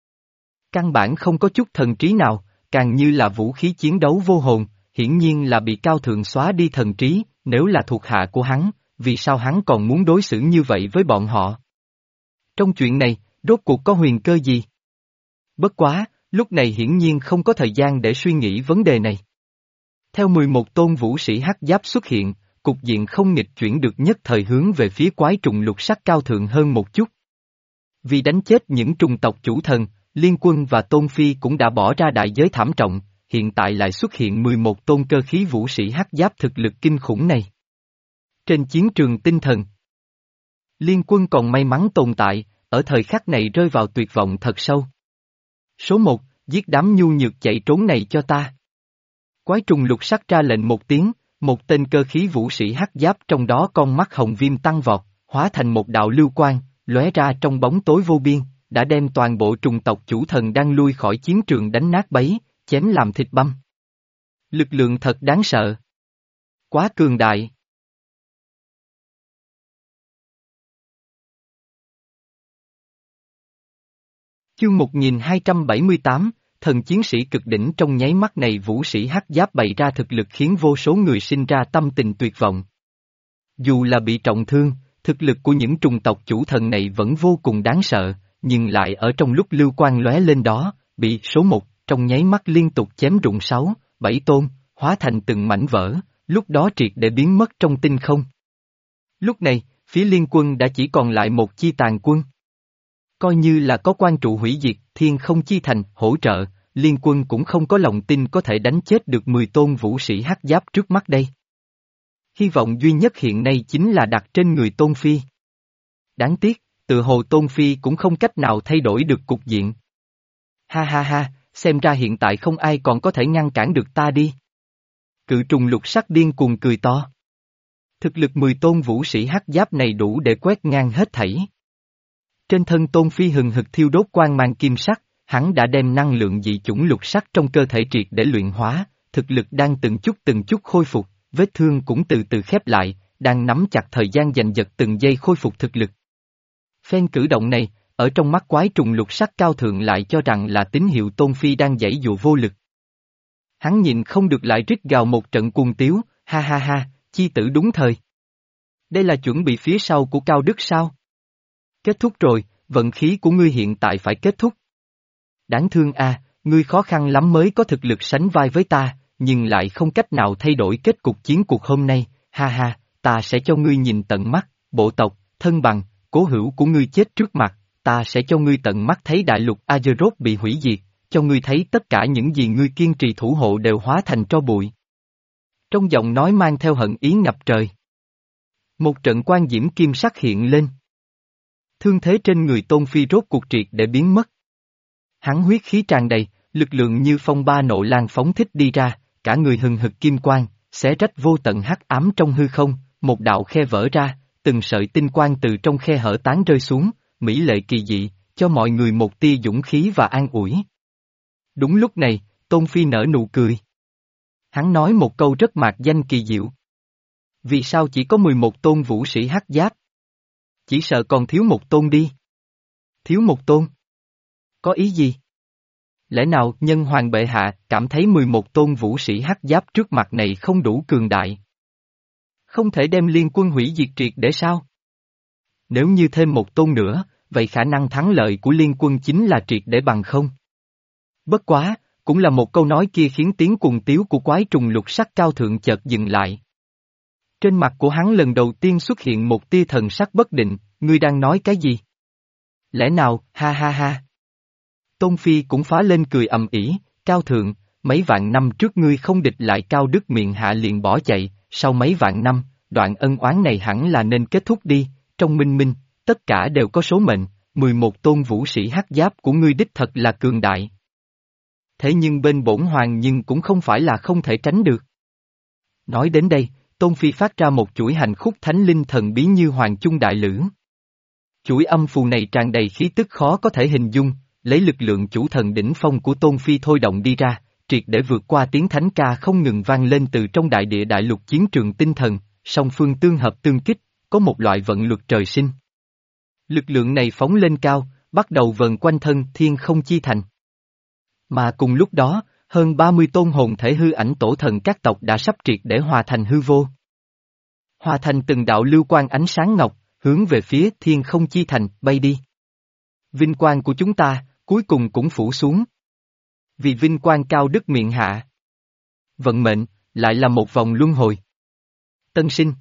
Căn bản không có chút thần trí nào, càng như là vũ khí chiến đấu vô hồn, hiển nhiên là bị Cao Thượng xóa đi thần trí, nếu là thuộc hạ của hắn, vì sao hắn còn muốn đối xử như vậy với bọn họ? Trong chuyện này, rốt cuộc có huyền cơ gì? Bất quá, lúc này hiển nhiên không có thời gian để suy nghĩ vấn đề này. Theo mười một tôn vũ sĩ hắc giáp xuất hiện, cục diện không nghịch chuyển được nhất thời hướng về phía quái trùng lục sắc Cao Thượng hơn một chút. Vì đánh chết những trùng tộc chủ thần, Liên Quân và Tôn Phi cũng đã bỏ ra đại giới thảm trọng, hiện tại lại xuất hiện mười một tôn cơ khí vũ sĩ hắc giáp thực lực kinh khủng này. Trên chiến trường tinh thần, Liên Quân còn may mắn tồn tại, ở thời khắc này rơi vào tuyệt vọng thật sâu. Số một, giết đám nhu nhược chạy trốn này cho ta. Quái trùng lục sắc ra lệnh một tiếng, một tên cơ khí vũ sĩ hắc giáp trong đó con mắt hồng viêm tăng vọt, hóa thành một đạo lưu quang, lóe ra trong bóng tối vô biên, đã đem toàn bộ trùng tộc chủ thần đang lui khỏi chiến trường đánh nát bấy, chém làm thịt băm. Lực lượng thật đáng sợ. Quá cường đại. Chương một nghìn hai trăm bảy mươi tám, thần chiến sĩ cực đỉnh trong nháy mắt này vũ sĩ hắc giáp bày ra thực lực khiến vô số người sinh ra tâm tình tuyệt vọng. Dù là bị trọng thương, thực lực của những trùng tộc chủ thần này vẫn vô cùng đáng sợ, nhưng lại ở trong lúc lưu quang lóe lên đó, bị số một, trong nháy mắt liên tục chém rụng sáu, bảy tôn, hóa thành từng mảnh vỡ, lúc đó triệt để biến mất trong tinh không. Lúc này, phía liên quân đã chỉ còn lại một chi tàn quân. Coi như là có quan trụ hủy diệt, thiên không chi thành, hỗ trợ, liên quân cũng không có lòng tin có thể đánh chết được mười tôn vũ sĩ hắc giáp trước mắt đây. Hy vọng duy nhất hiện nay chính là đặt trên người Tôn Phi. Đáng tiếc, tự hồ Tôn Phi cũng không cách nào thay đổi được cục diện. Ha ha ha, xem ra hiện tại không ai còn có thể ngăn cản được ta đi. Cự trùng lục sắc điên cuồng cười to. Thực lực mười tôn vũ sĩ hắc giáp này đủ để quét ngang hết thảy. Trên thân Tôn Phi hừng hực thiêu đốt quang mang kim sắc, hắn đã đem năng lượng dị chủng lục sắc trong cơ thể triệt để luyện hóa, thực lực đang từng chút từng chút khôi phục, vết thương cũng từ từ khép lại, đang nắm chặt thời gian giành giật từng giây khôi phục thực lực. Phen cử động này, ở trong mắt quái trùng lục sắc cao thượng lại cho rằng là tín hiệu Tôn Phi đang giãy dụa vô lực. Hắn nhìn không được lại rít gào một trận cuồng tiếu, ha ha ha, chi tử đúng thời. Đây là chuẩn bị phía sau của Cao Đức sao? Kết thúc rồi, vận khí của ngươi hiện tại phải kết thúc. Đáng thương a, ngươi khó khăn lắm mới có thực lực sánh vai với ta, nhưng lại không cách nào thay đổi kết cục chiến cuộc hôm nay, ha ha, ta sẽ cho ngươi nhìn tận mắt, bộ tộc, thân bằng, cố hữu của ngươi chết trước mặt, ta sẽ cho ngươi tận mắt thấy đại lục Azeroth bị hủy diệt, cho ngươi thấy tất cả những gì ngươi kiên trì thủ hộ đều hóa thành tro bụi. Trong giọng nói mang theo hận ý ngập trời. Một trận quan diễm kim sắc hiện lên. Thương thế trên người Tôn Phi rốt cuộc triệt để biến mất. Hắn huyết khí tràn đầy, lực lượng như phong ba nộ lan phóng thích đi ra, cả người hừng hực kim quang, xé rách vô tận hắc ám trong hư không, một đạo khe vỡ ra, từng sợi tinh quang từ trong khe hở tán rơi xuống, mỹ lệ kỳ dị, cho mọi người một tia dũng khí và an ủi. Đúng lúc này, Tôn Phi nở nụ cười. Hắn nói một câu rất mạc danh kỳ diệu. Vì sao chỉ có mười một tôn vũ sĩ hắc giáp? Chỉ sợ còn thiếu một tôn đi. Thiếu một tôn? Có ý gì? Lẽ nào nhân hoàng bệ hạ cảm thấy mười một tôn vũ sĩ hắc giáp trước mặt này không đủ cường đại? Không thể đem liên quân hủy diệt triệt để sao? Nếu như thêm một tôn nữa, vậy khả năng thắng lợi của liên quân chính là triệt để bằng không? Bất quá, cũng là một câu nói kia khiến tiếng cuồng tiếu của quái trùng lục sắc cao thượng chợt dừng lại. Trên mặt của hắn lần đầu tiên xuất hiện một tia thần sắc bất định, ngươi đang nói cái gì? Lẽ nào, ha ha ha. Tôn Phi cũng phá lên cười ầm ĩ, cao thượng, mấy vạn năm trước ngươi không địch lại Cao Đức miệng hạ liền bỏ chạy, sau mấy vạn năm, đoạn ân oán này hẳn là nên kết thúc đi, trong minh minh, tất cả đều có số mệnh, mười một tôn vũ sĩ hắc giáp của ngươi đích thật là cường đại. Thế nhưng bên bổn hoàng nhưng cũng không phải là không thể tránh được. Nói đến đây, Tôn Phi phát ra một chuỗi hành khúc thánh linh thần bí như hoàng chung đại lữ. Chuỗi âm phù này tràn đầy khí tức khó có thể hình dung, lấy lực lượng chủ thần đỉnh phong của Tôn Phi thôi động đi ra, triệt để vượt qua tiếng thánh ca không ngừng vang lên từ trong đại địa đại lục chiến trường tinh thần, song phương tương hợp tương kích, có một loại vận luật trời sinh. Lực lượng này phóng lên cao, bắt đầu vần quanh thân thiên không chi thành. Mà cùng lúc đó, hơn ba mươi tôn hồn thể hư ảnh tổ thần các tộc đã sắp triệt để hòa thành hư vô. Hòa thành từng đạo lưu quang ánh sáng ngọc, hướng về phía thiên không chi thành, bay đi. Vinh quang của chúng ta, cuối cùng cũng phủ xuống. Vì vinh quang Cao Đức miệng hạ. Vận mệnh, lại là một vòng luân hồi. Tân sinh.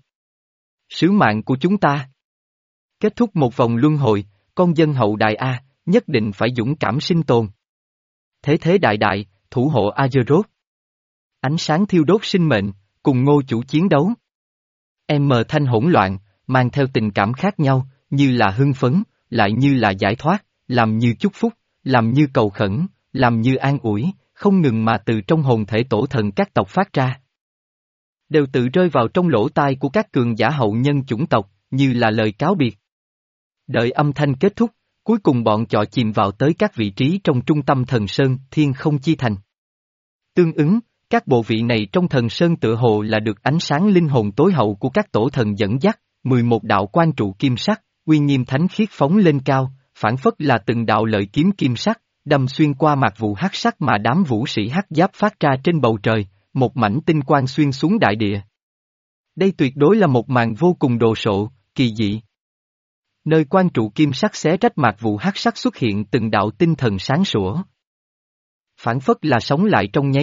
Sứ mạng của chúng ta. Kết thúc một vòng luân hồi, con dân hậu đại A, nhất định phải dũng cảm sinh tồn. Thế thế đại đại, thủ hộ Azeroth. Ánh sáng thiêu đốt sinh mệnh, cùng ngô chủ chiến đấu. Em mờ thanh hỗn loạn, mang theo tình cảm khác nhau, như là hưng phấn, lại như là giải thoát, làm như chúc phúc, làm như cầu khẩn, làm như an ủi, không ngừng mà từ trong hồn thể tổ thần các tộc phát ra. Đều tự rơi vào trong lỗ tai của các cường giả hậu nhân chủng tộc, như là lời cáo biệt. Đợi âm thanh kết thúc, cuối cùng bọn chọ chìm vào tới các vị trí trong trung tâm thần sơn, thiên không chi thành. Tương ứng, các bộ vị này trong thần sơn tựa hồ là được ánh sáng linh hồn tối hậu của các tổ thần dẫn dắt, mười một đạo quan trụ kim sắc, uy nghiêm thánh khiết phóng lên cao, phản phất là từng đạo lợi kiếm kim sắc, đâm xuyên qua mạc vụ hắc sắc mà đám vũ sĩ hắc giáp phát ra trên bầu trời, một mảnh tinh quang xuyên xuống đại địa. Đây tuyệt đối là một màn vô cùng đồ sộ, kỳ dị. Nơi quan trụ kim sắc xé rách mạc vụ hắc sắc xuất hiện từng đạo tinh thần sáng sủa. Phản phất là sống lại trong nháy mắt,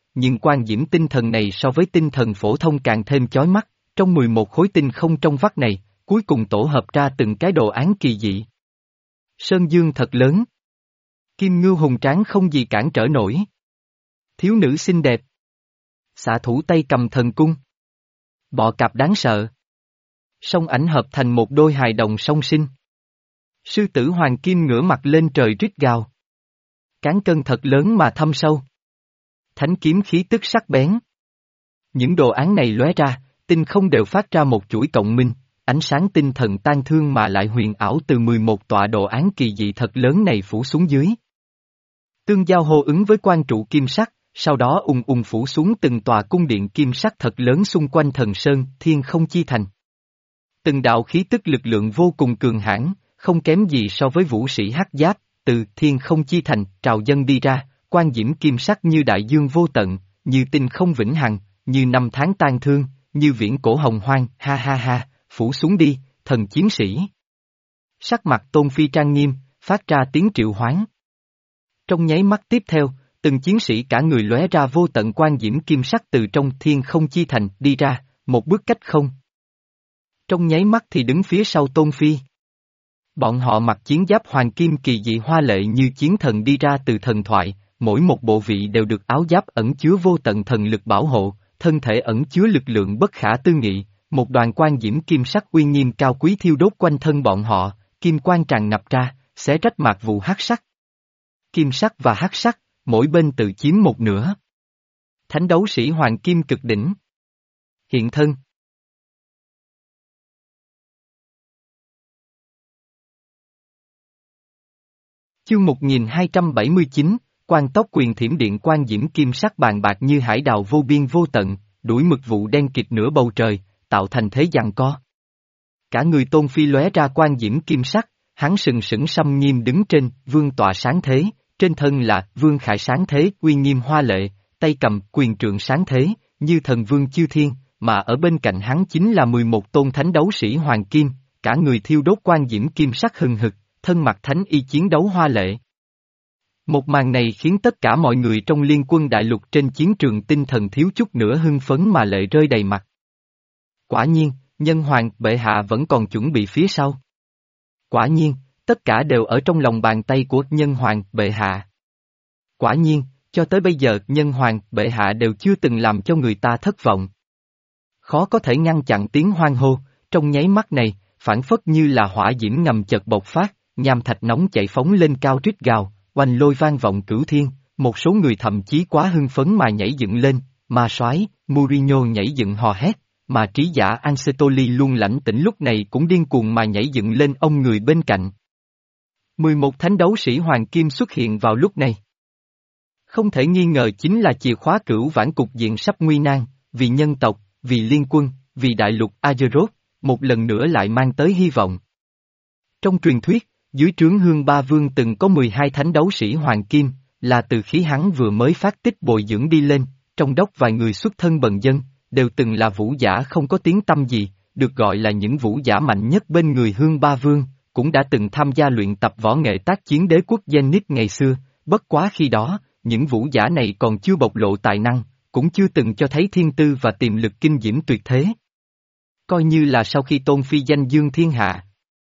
nhưng quan diễm tinh thần này so với tinh thần phổ thông càng thêm chói mắt, trong mười một khối tinh không trong vắt này, cuối cùng tổ hợp ra từng cái đồ án kỳ dị. Sơn dương thật lớn. Kim ngưu hùng tráng không gì cản trở nổi. Thiếu nữ xinh đẹp. Xạ thủ tay cầm thần cung. Bọ cạp đáng sợ. Song ảnh hợp thành một đôi hài đồng song sinh. Sư tử hoàng kim ngửa mặt lên trời rít gào. Cán cân thật lớn mà thâm sâu. Thánh kiếm khí tức sắc bén. Những đồ án này lóe ra, tinh không đều phát ra một chuỗi cộng minh, ánh sáng tinh thần tan thương mà lại huyền ảo từ mười một tọa đồ án kỳ dị thật lớn này phủ xuống dưới. Tương giao hô ứng với quan trụ kim sắc, sau đó ùng ùng phủ xuống từng tòa cung điện kim sắc thật lớn xung quanh thần sơn, thiên không chi thành. Từng đạo khí tức lực lượng vô cùng cường hãn, không kém gì so với vũ sĩ hắc giáp, từ thiên không chi thành trào dâng đi ra, quan diễm kim sắc như đại dương vô tận, như tinh không vĩnh hằng, như năm tháng tan thương, như viễn cổ hồng hoang, ha ha ha, phủ xuống đi, thần chiến sĩ. Sắc mặt Tôn Phi trang nghiêm, phát ra tiếng triệu hoán. Trong nháy mắt tiếp theo, từng chiến sĩ cả người lóe ra vô tận quan diễm kim sắc từ trong thiên không chi thành đi ra, một bước cách không. Trong nháy mắt thì đứng phía sau Tôn Phi. Bọn họ mặc chiến giáp hoàng kim kỳ dị hoa lệ như chiến thần đi ra từ thần thoại, mỗi một bộ vị đều được áo giáp ẩn chứa vô tận thần lực bảo hộ, thân thể ẩn chứa lực lượng bất khả tư nghị, một đoàn quan diễm kim sắc uy nghiêm cao quý thiêu đốt quanh thân bọn họ, kim quang tràn ngập ra, xé rách mạc vụ hắc sắc. Kim sắc và hắc sắc, mỗi bên tự chiếm một nửa. Thánh đấu sĩ hoàng kim cực đỉnh. Hiện thân. Chương một nghìn hai trăm bảy mươi chín, quan tốc quyền thiểm điện quan diễm kim sắc bàn bạc như hải đào vô biên vô tận, đuổi mực vụ đen kịt nửa bầu trời, tạo thành thế giằng co. Cả người Tôn Phi lóe ra quan diễm kim sắc, hắn sừng sững xăm nghiêm đứng trên, vương tọa sáng thế, trên thân là vương khải sáng thế, uy nghiêm hoa lệ, tay cầm quyền trượng sáng thế, như thần vương chư thiên, mà ở bên cạnh hắn chính là mười một tôn thánh đấu sĩ hoàng kim, cả người thiêu đốt quan diễm kim sắc hừng hực, thân mặc thánh y chiến đấu hoa lệ. Một màn này khiến tất cả mọi người trong liên quân đại lục trên chiến trường tinh thần thiếu chút nữa hưng phấn mà lệ rơi đầy mặt. Quả nhiên, nhân hoàng bệ hạ vẫn còn chuẩn bị phía sau. Quả nhiên, tất cả đều ở trong lòng bàn tay của nhân hoàng bệ hạ. Quả nhiên, cho tới bây giờ nhân hoàng bệ hạ đều chưa từng làm cho người ta thất vọng. Khó có thể ngăn chặn tiếng hoan hô, trong nháy mắt này, phản phất như là hỏa diễm ngầm chợt bộc phát, nham thạch nóng chảy phóng lên cao rít gào, oanh lôi vang vọng cửu thiên, một số người thậm chí quá hưng phấn mà nhảy dựng lên, ma soái Mourinho nhảy dựng hò hét, mà trí giả Ancelotti luôn lãnh tĩnh lúc này cũng điên cuồng mà nhảy dựng lên ông người bên cạnh. mười một thánh đấu sĩ hoàng kim xuất hiện vào lúc này. Không thể nghi ngờ chính là chìa khóa cửu vãn cục diện sắp nguy nan, vì nhân tộc, vì liên quân, vì đại lục Azeroth, một lần nữa lại mang tới hy vọng. Trong truyền thuyết, dưới trướng Hương Ba Vương từng có mười hai thánh đấu sĩ hoàng kim, là từ khí hắn vừa mới phát tích bồi dưỡng đi lên, trong đốc vài người xuất thân bần dân, đều từng là vũ giả không có tiếng tăm gì, được gọi là những vũ giả mạnh nhất bên người Hương Ba Vương, cũng đã từng tham gia luyện tập võ nghệ tác chiến đế quốc Zenith ngày xưa, bất quá khi đó, những vũ giả này còn chưa bộc lộ tài năng, cũng chưa từng cho thấy thiên tư và tiềm lực kinh diễm tuyệt thế. Coi như là sau khi Tôn Phi danh dương thiên hạ.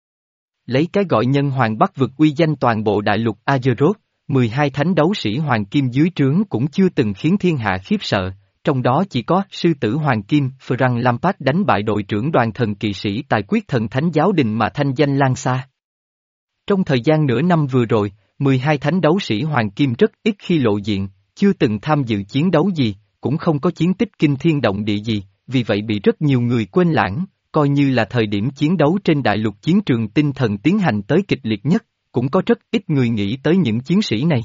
Lấy cái gọi nhân hoàng bắc vực uy danh toàn bộ đại lục Azeroth, mười hai thánh đấu sĩ hoàng kim dưới trướng cũng chưa từng khiến thiên hạ khiếp sợ, trong đó chỉ có sư tử hoàng kim Frank Lampard đánh bại đội trưởng đoàn thần kỵ sĩ tài quyết thần thánh giáo đình mà thanh danh lan xa. Trong thời gian nửa năm vừa rồi, mười hai thánh đấu sĩ hoàng kim rất ít khi lộ diện, chưa từng tham dự chiến đấu gì, cũng không có chiến tích kinh thiên động địa gì, vì vậy bị rất nhiều người quên lãng, coi như là thời điểm chiến đấu trên đại lục chiến trường tinh thần tiến hành tới kịch liệt nhất, cũng có rất ít người nghĩ tới những chiến sĩ này.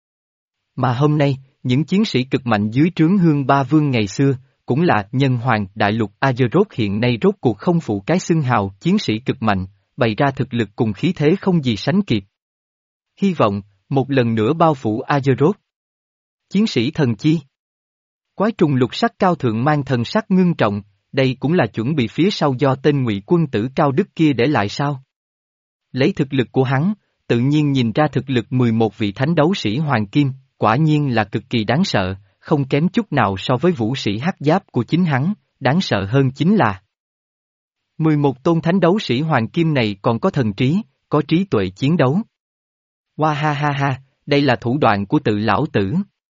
Mà hôm nay, những chiến sĩ cực mạnh dưới trướng Hương Ba Vương ngày xưa, cũng là nhân hoàng đại lục Azeroth hiện nay rốt cuộc không phụ cái xưng hào chiến sĩ cực mạnh, bày ra thực lực cùng khí thế không gì sánh kịp. Hy vọng, một lần nữa bao phủ Azeroth. Chiến sĩ thần chi. Quái trùng lục sắc cao thượng mang thần sắc ngưng trọng, đây cũng là chuẩn bị phía sau do tên Ngụy quân tử Cao Đức kia để lại sao? Lấy thực lực của hắn, tự nhiên nhìn ra thực lực mười một vị thánh đấu sĩ hoàng kim, quả nhiên là cực kỳ đáng sợ, không kém chút nào so với vũ sĩ hắc giáp của chính hắn, đáng sợ hơn chính là mười một tôn thánh đấu sĩ hoàng kim này còn có thần trí, có trí tuệ chiến đấu. Hoa ha ha ha, đây là thủ đoạn của tự lão tử.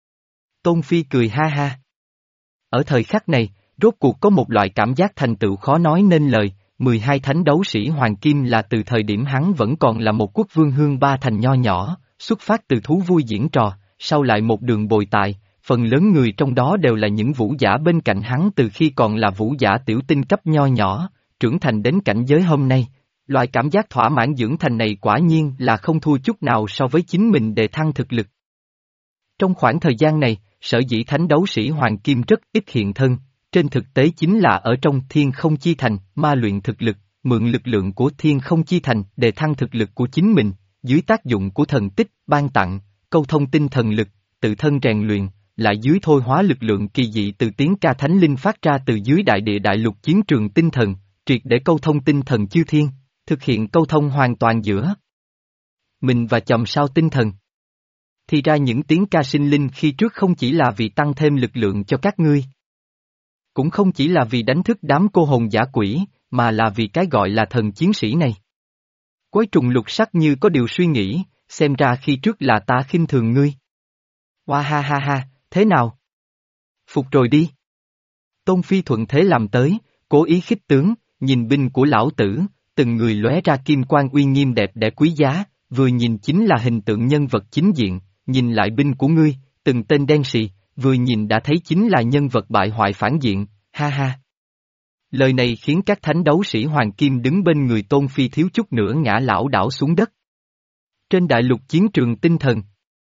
Tôn Phi cười ha ha. Ở thời khắc này, rốt cuộc có một loại cảm giác thành tựu khó nói nên lời, mười hai thánh đấu sĩ hoàng kim là từ thời điểm hắn vẫn còn là một quốc vương hương ba thành nho nhỏ, xuất phát từ thú vui diễn trò, sau lại một đường bồi tài, phần lớn người trong đó đều là những vũ giả bên cạnh hắn từ khi còn là vũ giả tiểu tinh cấp nho nhỏ, trưởng thành đến cảnh giới hôm nay. Loại cảm giác thỏa mãn dưỡng thành này quả nhiên là không thua chút nào so với chính mình đề thăng thực lực. Trong khoảng thời gian này, sở dĩ thánh đấu sĩ Hoàng Kim rất ít hiện thân, trên thực tế chính là ở trong Thiên Không Chi Thành, ma luyện thực lực, mượn lực lượng của Thiên Không Chi Thành để thăng thực lực của chính mình, dưới tác dụng của thần tích, ban tặng, câu thông tinh thần lực, tự thân rèn luyện, lại dưới thôi hóa lực lượng kỳ dị từ tiếng ca thánh linh phát ra từ dưới đại địa đại lục chiến trường tinh thần, triệt để câu thông tinh thần chư thiên, thực hiện câu thông hoàn toàn giữa mình và chòm sao tinh thần. Thì ra những tiếng ca sinh linh khi trước không chỉ là vì tăng thêm lực lượng cho các ngươi. Cũng không chỉ là vì đánh thức đám cô hồn giả quỷ, mà là vì cái gọi là thần chiến sĩ này. Quái trùng lục sắc như có điều suy nghĩ, xem ra khi trước là ta khinh thường ngươi. Hoa ha ha ha, thế nào? Phục rồi đi. Tôn Phi thuận thế làm tới, cố ý khích tướng, nhìn binh của lão tử, từng người lóe ra kim quang uy nghiêm đẹp đẽ quý giá, vừa nhìn chính là hình tượng nhân vật chính diện, nhìn lại binh của ngươi, từng tên đen xì, vừa nhìn đã thấy chính là nhân vật bại hoại phản diện, ha ha. Lời này khiến các thánh đấu sĩ Hoàng Kim đứng bên người Tôn Phi thiếu chút nữa ngã lảo đảo xuống đất. Trên đại lục chiến trường tinh thần,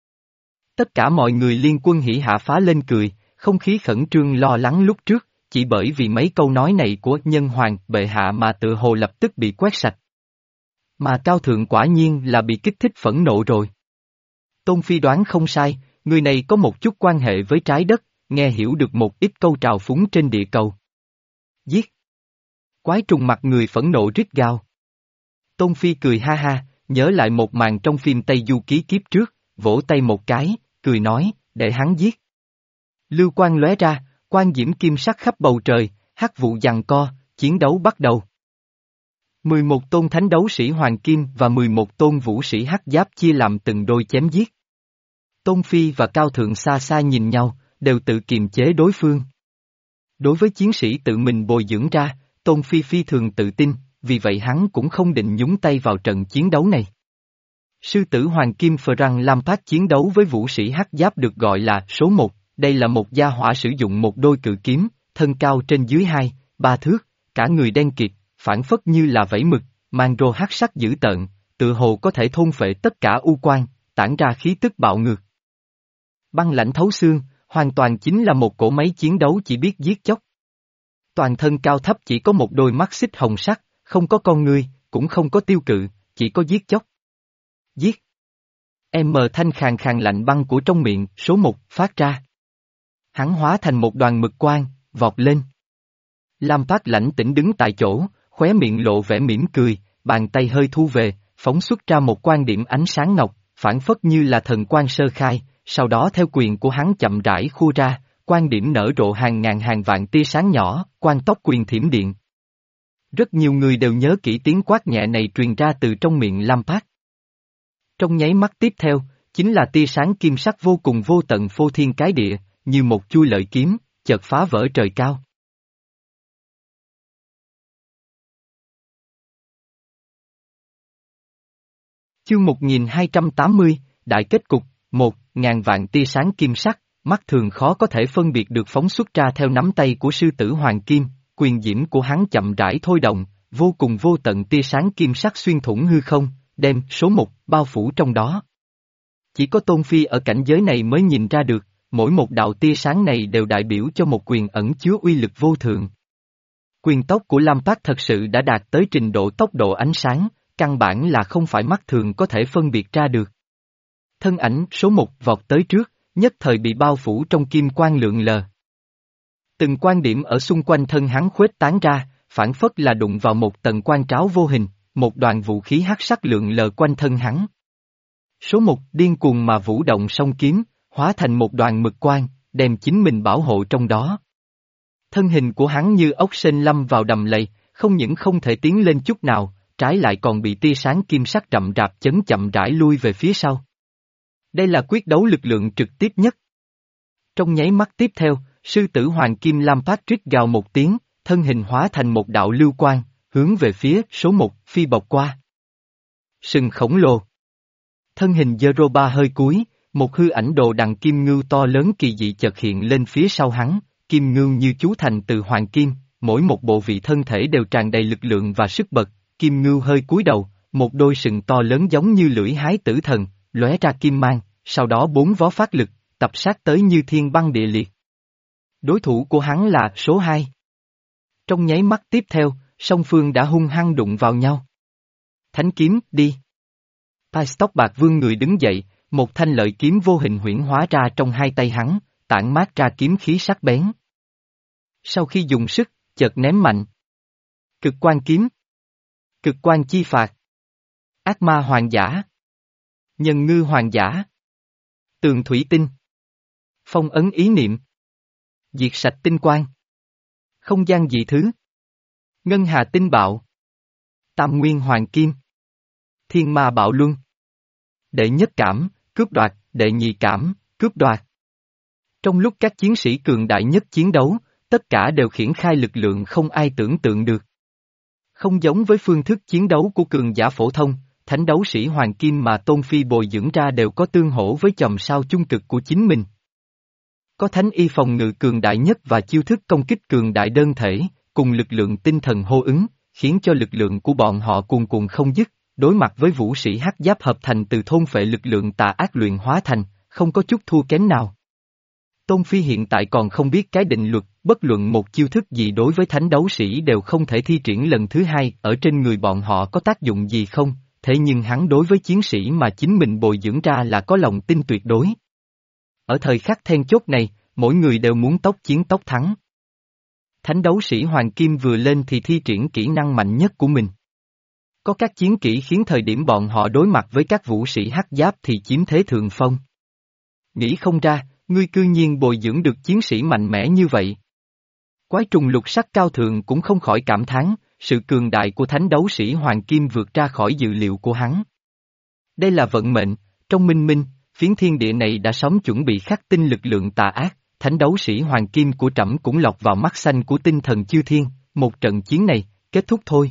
tất cả mọi người liên quân hỉ hạ phá lên cười, không khí khẩn trương lo lắng lúc trước, chỉ bởi vì mấy câu nói này của nhân hoàng bệ hạ mà tự hồ lập tức bị quét sạch. Mà Cao Thượng quả nhiên là bị kích thích phẫn nộ rồi. Tôn Phi đoán không sai, người này có một chút quan hệ với trái đất, nghe hiểu được một ít câu trào phúng trên địa cầu. Giết! Quái trùng mặt người phẫn nộ rít gào. Tôn Phi cười ha ha, nhớ lại một màn trong phim Tây Du Ký kiếp trước, vỗ tay một cái, cười nói, để hắn giết. Lưu quang lóe ra, quang diễm kim sắc khắp bầu trời, hắc vụ giằng co, chiến đấu bắt đầu. mười một tôn thánh đấu sĩ Hoàng Kim và mười một tôn vũ sĩ hắc giáp chia làm từng đôi chém giết. Tôn Phi và Cao Thượng xa xa nhìn nhau, đều tự kiềm chế đối phương. Đối với chiến sĩ tự mình bồi dưỡng ra, Tôn Phi phi thường tự tin, vì vậy hắn cũng không định nhúng tay vào trận chiến đấu này. Sư tử Hoàng Kim Frank Lampard chiến đấu với vũ sĩ hắc giáp được gọi là số một, đây là một gia hỏa sử dụng một đôi cự kiếm, thân cao trên dưới hai, ba thước, cả người đen kịt, phản phất như là vảy mực, mang rô hắc sắc dữ tợn, tự hồ có thể thôn phệ tất cả u quan, tản ra khí tức bạo ngược. Băng lãnh thấu xương, hoàn toàn chính là một cỗ máy chiến đấu chỉ biết giết chóc. Toàn thân cao thấp chỉ có một đôi mắt xích hồng sắc, không có con ngươi, cũng không có tiêu cự, chỉ có giết chóc. Giết! Em mờ thanh khàn khàn lạnh băng của trong miệng, số một, phát ra. Hắn hóa thành một đoàn mực quang, vọt lên. Lampard lãnh tĩnh đứng tại chỗ, khóe miệng lộ vẻ mỉm cười, bàn tay hơi thu về, phóng xuất ra một quan điểm ánh sáng ngọc, phản phất như là thần quang sơ khai, sau đó theo quyền của hắn chậm rãi khua ra, quan điểm nở rộ hàng ngàn hàng vạn tia sáng nhỏ, quan tốc quyền thiểm điện. Rất nhiều người đều nhớ kỹ tiếng quát nhẹ này truyền ra từ trong miệng Lampard. Trong nháy mắt tiếp theo, chính là tia sáng kim sắc vô cùng vô tận phô thiên cái địa, như một chui lợi kiếm, chợt phá vỡ trời cao. Chương một nghìn hai trăm tám mươi, Đại kết cục, một, ngàn vạn tia sáng kim sắc, mắt thường khó có thể phân biệt được phóng xuất ra theo nắm tay của sư tử Hoàng Kim, quyền diễm của hắn chậm rãi thôi động, vô cùng vô tận tia sáng kim sắc xuyên thủng hư không, đem số một bao phủ trong đó. Chỉ có Tôn Phi ở cảnh giới này mới nhìn ra được, mỗi một đạo tia sáng này đều đại biểu cho một quyền ẩn chứa uy lực vô thượng. Quyền tốc của Lampard thật sự đã đạt tới trình độ tốc độ ánh sáng, căn bản là không phải mắt thường có thể phân biệt ra được. Thân ảnh số một vọt tới trước, nhất thời bị bao phủ trong kim quang lượn lờ. Từng quan điểm ở xung quanh thân hắn khuếch tán ra, phản phất là đụng vào một tầng quang tráo vô hình, một đoàn vũ khí hắc sắc lượn lờ quanh thân hắn. Số một điên cuồng mà vũ động song kiếm, hóa thành một đoàn mực quang, đem chính mình bảo hộ trong đó. Thân hình của hắn như ốc sên lâm vào đầm lầy, không những không thể tiến lên chút nào, trái lại còn bị tia sáng kim sắc rậm rạp chấn chậm rãi lui về phía sau. Đây là quyết đấu lực lượng trực tiếp nhất. Trong nháy mắt tiếp theo, sư tử Hoàng Kim Lam Patrick gào một tiếng, thân hình hóa thành một đạo lưu quang, hướng về phía số một phi bọc qua. Sừng khổng lồ. Thân hình Jeroba hơi cúi, một hư ảnh đồ đằng kim ngưu to lớn kỳ dị chợt hiện lên phía sau hắn, kim ngưu như chú thành từ hoàng kim, mỗi một bộ vị thân thể đều tràn đầy lực lượng và sức bật, kim ngưu hơi cúi đầu, một đôi sừng to lớn giống như lưỡi hái tử thần, lóe ra kim mang, sau đó bốn vó phát lực, tập sát tới như thiên băng địa liệt. Đối thủ của hắn là số hai. Trong nháy mắt tiếp theo, song phương đã hung hăng đụng vào nhau. Thánh kiếm, đi. Tai tóc bạc vương người đứng dậy, một thanh lợi kiếm vô hình huyễn hóa ra trong hai tay hắn, tản mát ra kiếm khí sắc bén. Sau khi dùng sức, chợt ném mạnh. Cực quan kiếm. Cực quan chi phạt. Ác ma hoàng giả. Nhân ngư hoàng giả. Tường thủy tinh. Phong ấn ý niệm. Diệt sạch tinh quang. Không gian dị thứ. Ngân hà tinh bạo. Tam nguyên hoàng kim. Thiên ma bạo luân. Đệ nhất cảm, cướp đoạt, đệ nhị cảm, cướp đoạt. Trong lúc các chiến sĩ cường đại nhất chiến đấu, tất cả đều khiển khai lực lượng không ai tưởng tượng được. Không giống với phương thức chiến đấu của cường giả phổ thông, thánh đấu sĩ hoàng kim mà Tôn Phi bồi dưỡng ra đều có tương hỗ với chòm sao chung cực của chính mình. Có thánh y phòng ngự cường đại nhất và chiêu thức công kích cường đại đơn thể, cùng lực lượng tinh thần hô ứng, khiến cho lực lượng của bọn họ cuồn cuộn không dứt, đối mặt với vũ sĩ hắc giáp hợp thành từ thôn phệ lực lượng tà ác luyện hóa thành, không có chút thua kém nào. Tôn Phi hiện tại còn không biết cái định luật, bất luận một chiêu thức gì đối với thánh đấu sĩ đều không thể thi triển lần thứ hai ở trên người bọn họ có tác dụng gì không, thế nhưng hắn đối với chiến sĩ mà chính mình bồi dưỡng ra là có lòng tin tuyệt đối. Ở thời khắc then chốt này, mỗi người đều muốn tốc chiến tốc thắng. Thánh đấu sĩ Hoàng Kim vừa lên thì thi triển kỹ năng mạnh nhất của mình. Có các chiến kỹ khiến thời điểm bọn họ đối mặt với các vũ sĩ hắc giáp thì chiếm thế thượng phong. Nghĩ không ra, ngươi cư nhiên bồi dưỡng được chiến sĩ mạnh mẽ như vậy. Quái trùng lục sắc cao thượng cũng không khỏi cảm thán, sự cường đại của thánh đấu sĩ Hoàng Kim vượt ra khỏi dự liệu của hắn. Đây là vận mệnh, trong minh minh, phiến thiên địa này đã sớm chuẩn bị khắc tinh lực lượng tà ác, thánh đấu sĩ Hoàng Kim của trẫm cũng lọt vào mắt xanh của tinh thần chư thiên, một trận chiến này, kết thúc thôi.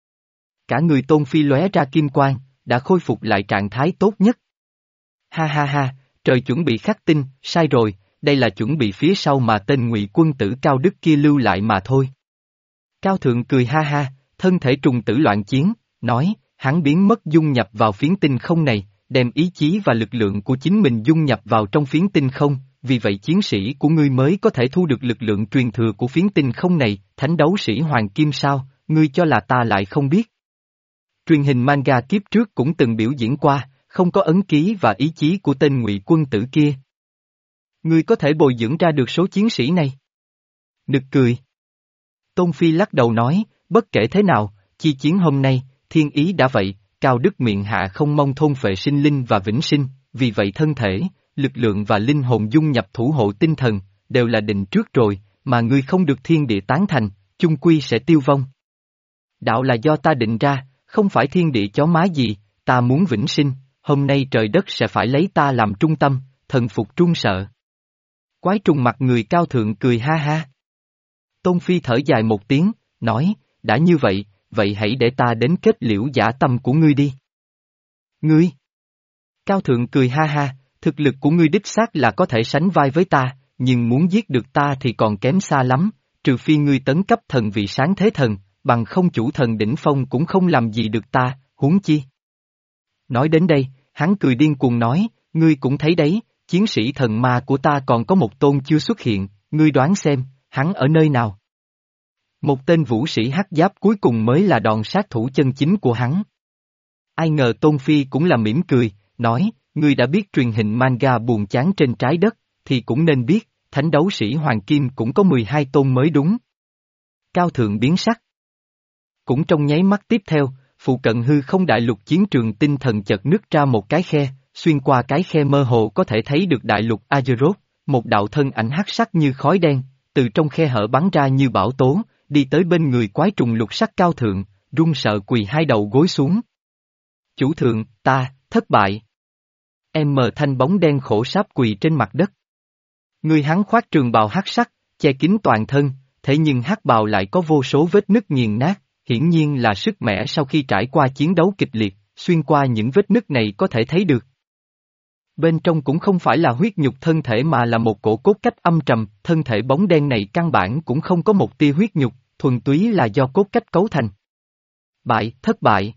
Cả người Tôn Phi lóe ra kim quang, đã khôi phục lại trạng thái tốt nhất. Ha ha ha, trời chuẩn bị khắc tinh, sai rồi, đây là chuẩn bị phía sau mà tên Ngụy quân tử Cao Đức kia lưu lại mà thôi. Cao Thượng cười ha ha, thân thể trùng tử loạn chiến, nói, hắn biến mất dung nhập vào phiến tinh không này, đem ý chí và lực lượng của chính mình dung nhập vào trong phiến tinh không, vì vậy chiến sĩ của ngươi mới có thể thu được lực lượng truyền thừa của phiến tinh không này, thánh đấu sĩ Hoàng Kim sao, ngươi cho là ta lại không biết. Truyền hình manga kiếp trước cũng từng biểu diễn qua, không có ấn ký và ý chí của tên Ngụy quân tử kia. Ngươi có thể bồi dưỡng ra được số chiến sĩ này. Nực cười. Tôn Phi lắc đầu nói, bất kể thế nào, chi chiến hôm nay, thiên ý đã vậy, Cao Đức miệng hạ không mong thôn phệ sinh linh và vĩnh sinh, vì vậy thân thể, lực lượng và linh hồn dung nhập thủ hộ tinh thần, đều là định trước rồi, mà ngươi không được thiên địa tán thành, chung quy sẽ tiêu vong. Đạo là do ta định ra, không phải thiên địa chó má gì, ta muốn vĩnh sinh, hôm nay trời đất sẽ phải lấy ta làm trung tâm, thần phục trung sợ. Quái trùng mặt người Cao Thượng cười ha ha. Tôn Phi thở dài một tiếng, nói, đã như vậy, vậy hãy để ta đến kết liễu dã tâm của ngươi đi. Ngươi? Cao Thượng cười ha ha, thực lực của ngươi đích xác là có thể sánh vai với ta, nhưng muốn giết được ta thì còn kém xa lắm, trừ phi ngươi tấn cấp thần vị sáng thế thần, bằng không chủ thần đỉnh phong cũng không làm gì được ta, huống chi. Nói đến đây, hắn cười điên cuồng nói, ngươi cũng thấy đấy, chiến sĩ thần ma của ta còn có một tôn chưa xuất hiện, ngươi đoán xem, hắn ở nơi nào? Một tên vũ sĩ hắc giáp cuối cùng mới là đòn sát thủ chân chính của hắn. Ai ngờ Tôn Phi cũng là mỉm cười, nói, ngươi đã biết truyền hình manga buồn chán trên trái đất, thì cũng nên biết, thánh đấu sĩ Hoàng Kim cũng có mười hai tôn mới đúng. Cao Thượng biến sắc. Cũng trong nháy mắt tiếp theo, phụ cận hư không đại lục chiến trường tinh thần chợt nứt ra một cái khe, xuyên qua cái khe mơ hồ có thể thấy được đại lục Azeroth, một đạo thân ảnh hắc sắc như khói đen, từ trong khe hở bắn ra như bão tố, đi tới bên người quái trùng lục sắc cao thượng, run sợ quỳ hai đầu gối xuống. Chủ thượng, ta, thất bại. Em mờ thanh bóng đen khổ sáp quỳ trên mặt đất. Người hắn khoác trường bào hắc sắc, che kín toàn thân, thế nhưng hắc bào lại có vô số vết nứt nghiền nát, hiển nhiên là sức mẻ sau khi trải qua chiến đấu kịch liệt, xuyên qua những vết nứt này có thể thấy được. Bên trong cũng không phải là huyết nhục thân thể mà là một cổ cốt cách âm trầm, thân thể bóng đen này căn bản cũng không có một tia huyết nhục, thuần túy là do cốt cách cấu thành. Bại, thất bại.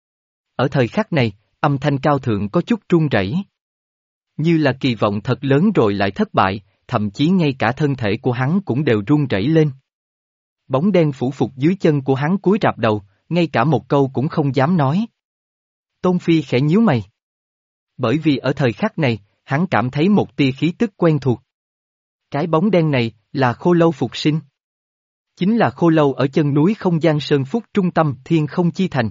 Ở thời khắc này, âm thanh cao thượng có chút run rẩy. Như là kỳ vọng thật lớn rồi lại thất bại, thậm chí ngay cả thân thể của hắn cũng đều run rẩy lên. Bóng đen phủ phục dưới chân của hắn cúi rạp đầu, ngay cả một câu cũng không dám nói. Tôn Phi khẽ nhíu mày. Bởi vì ở thời khắc này, hắn cảm thấy một tia khí tức quen thuộc. Cái bóng đen này, là khô lâu phục sinh. Chính là khô lâu ở chân núi không gian sơn phúc trung tâm thiên không chi thành.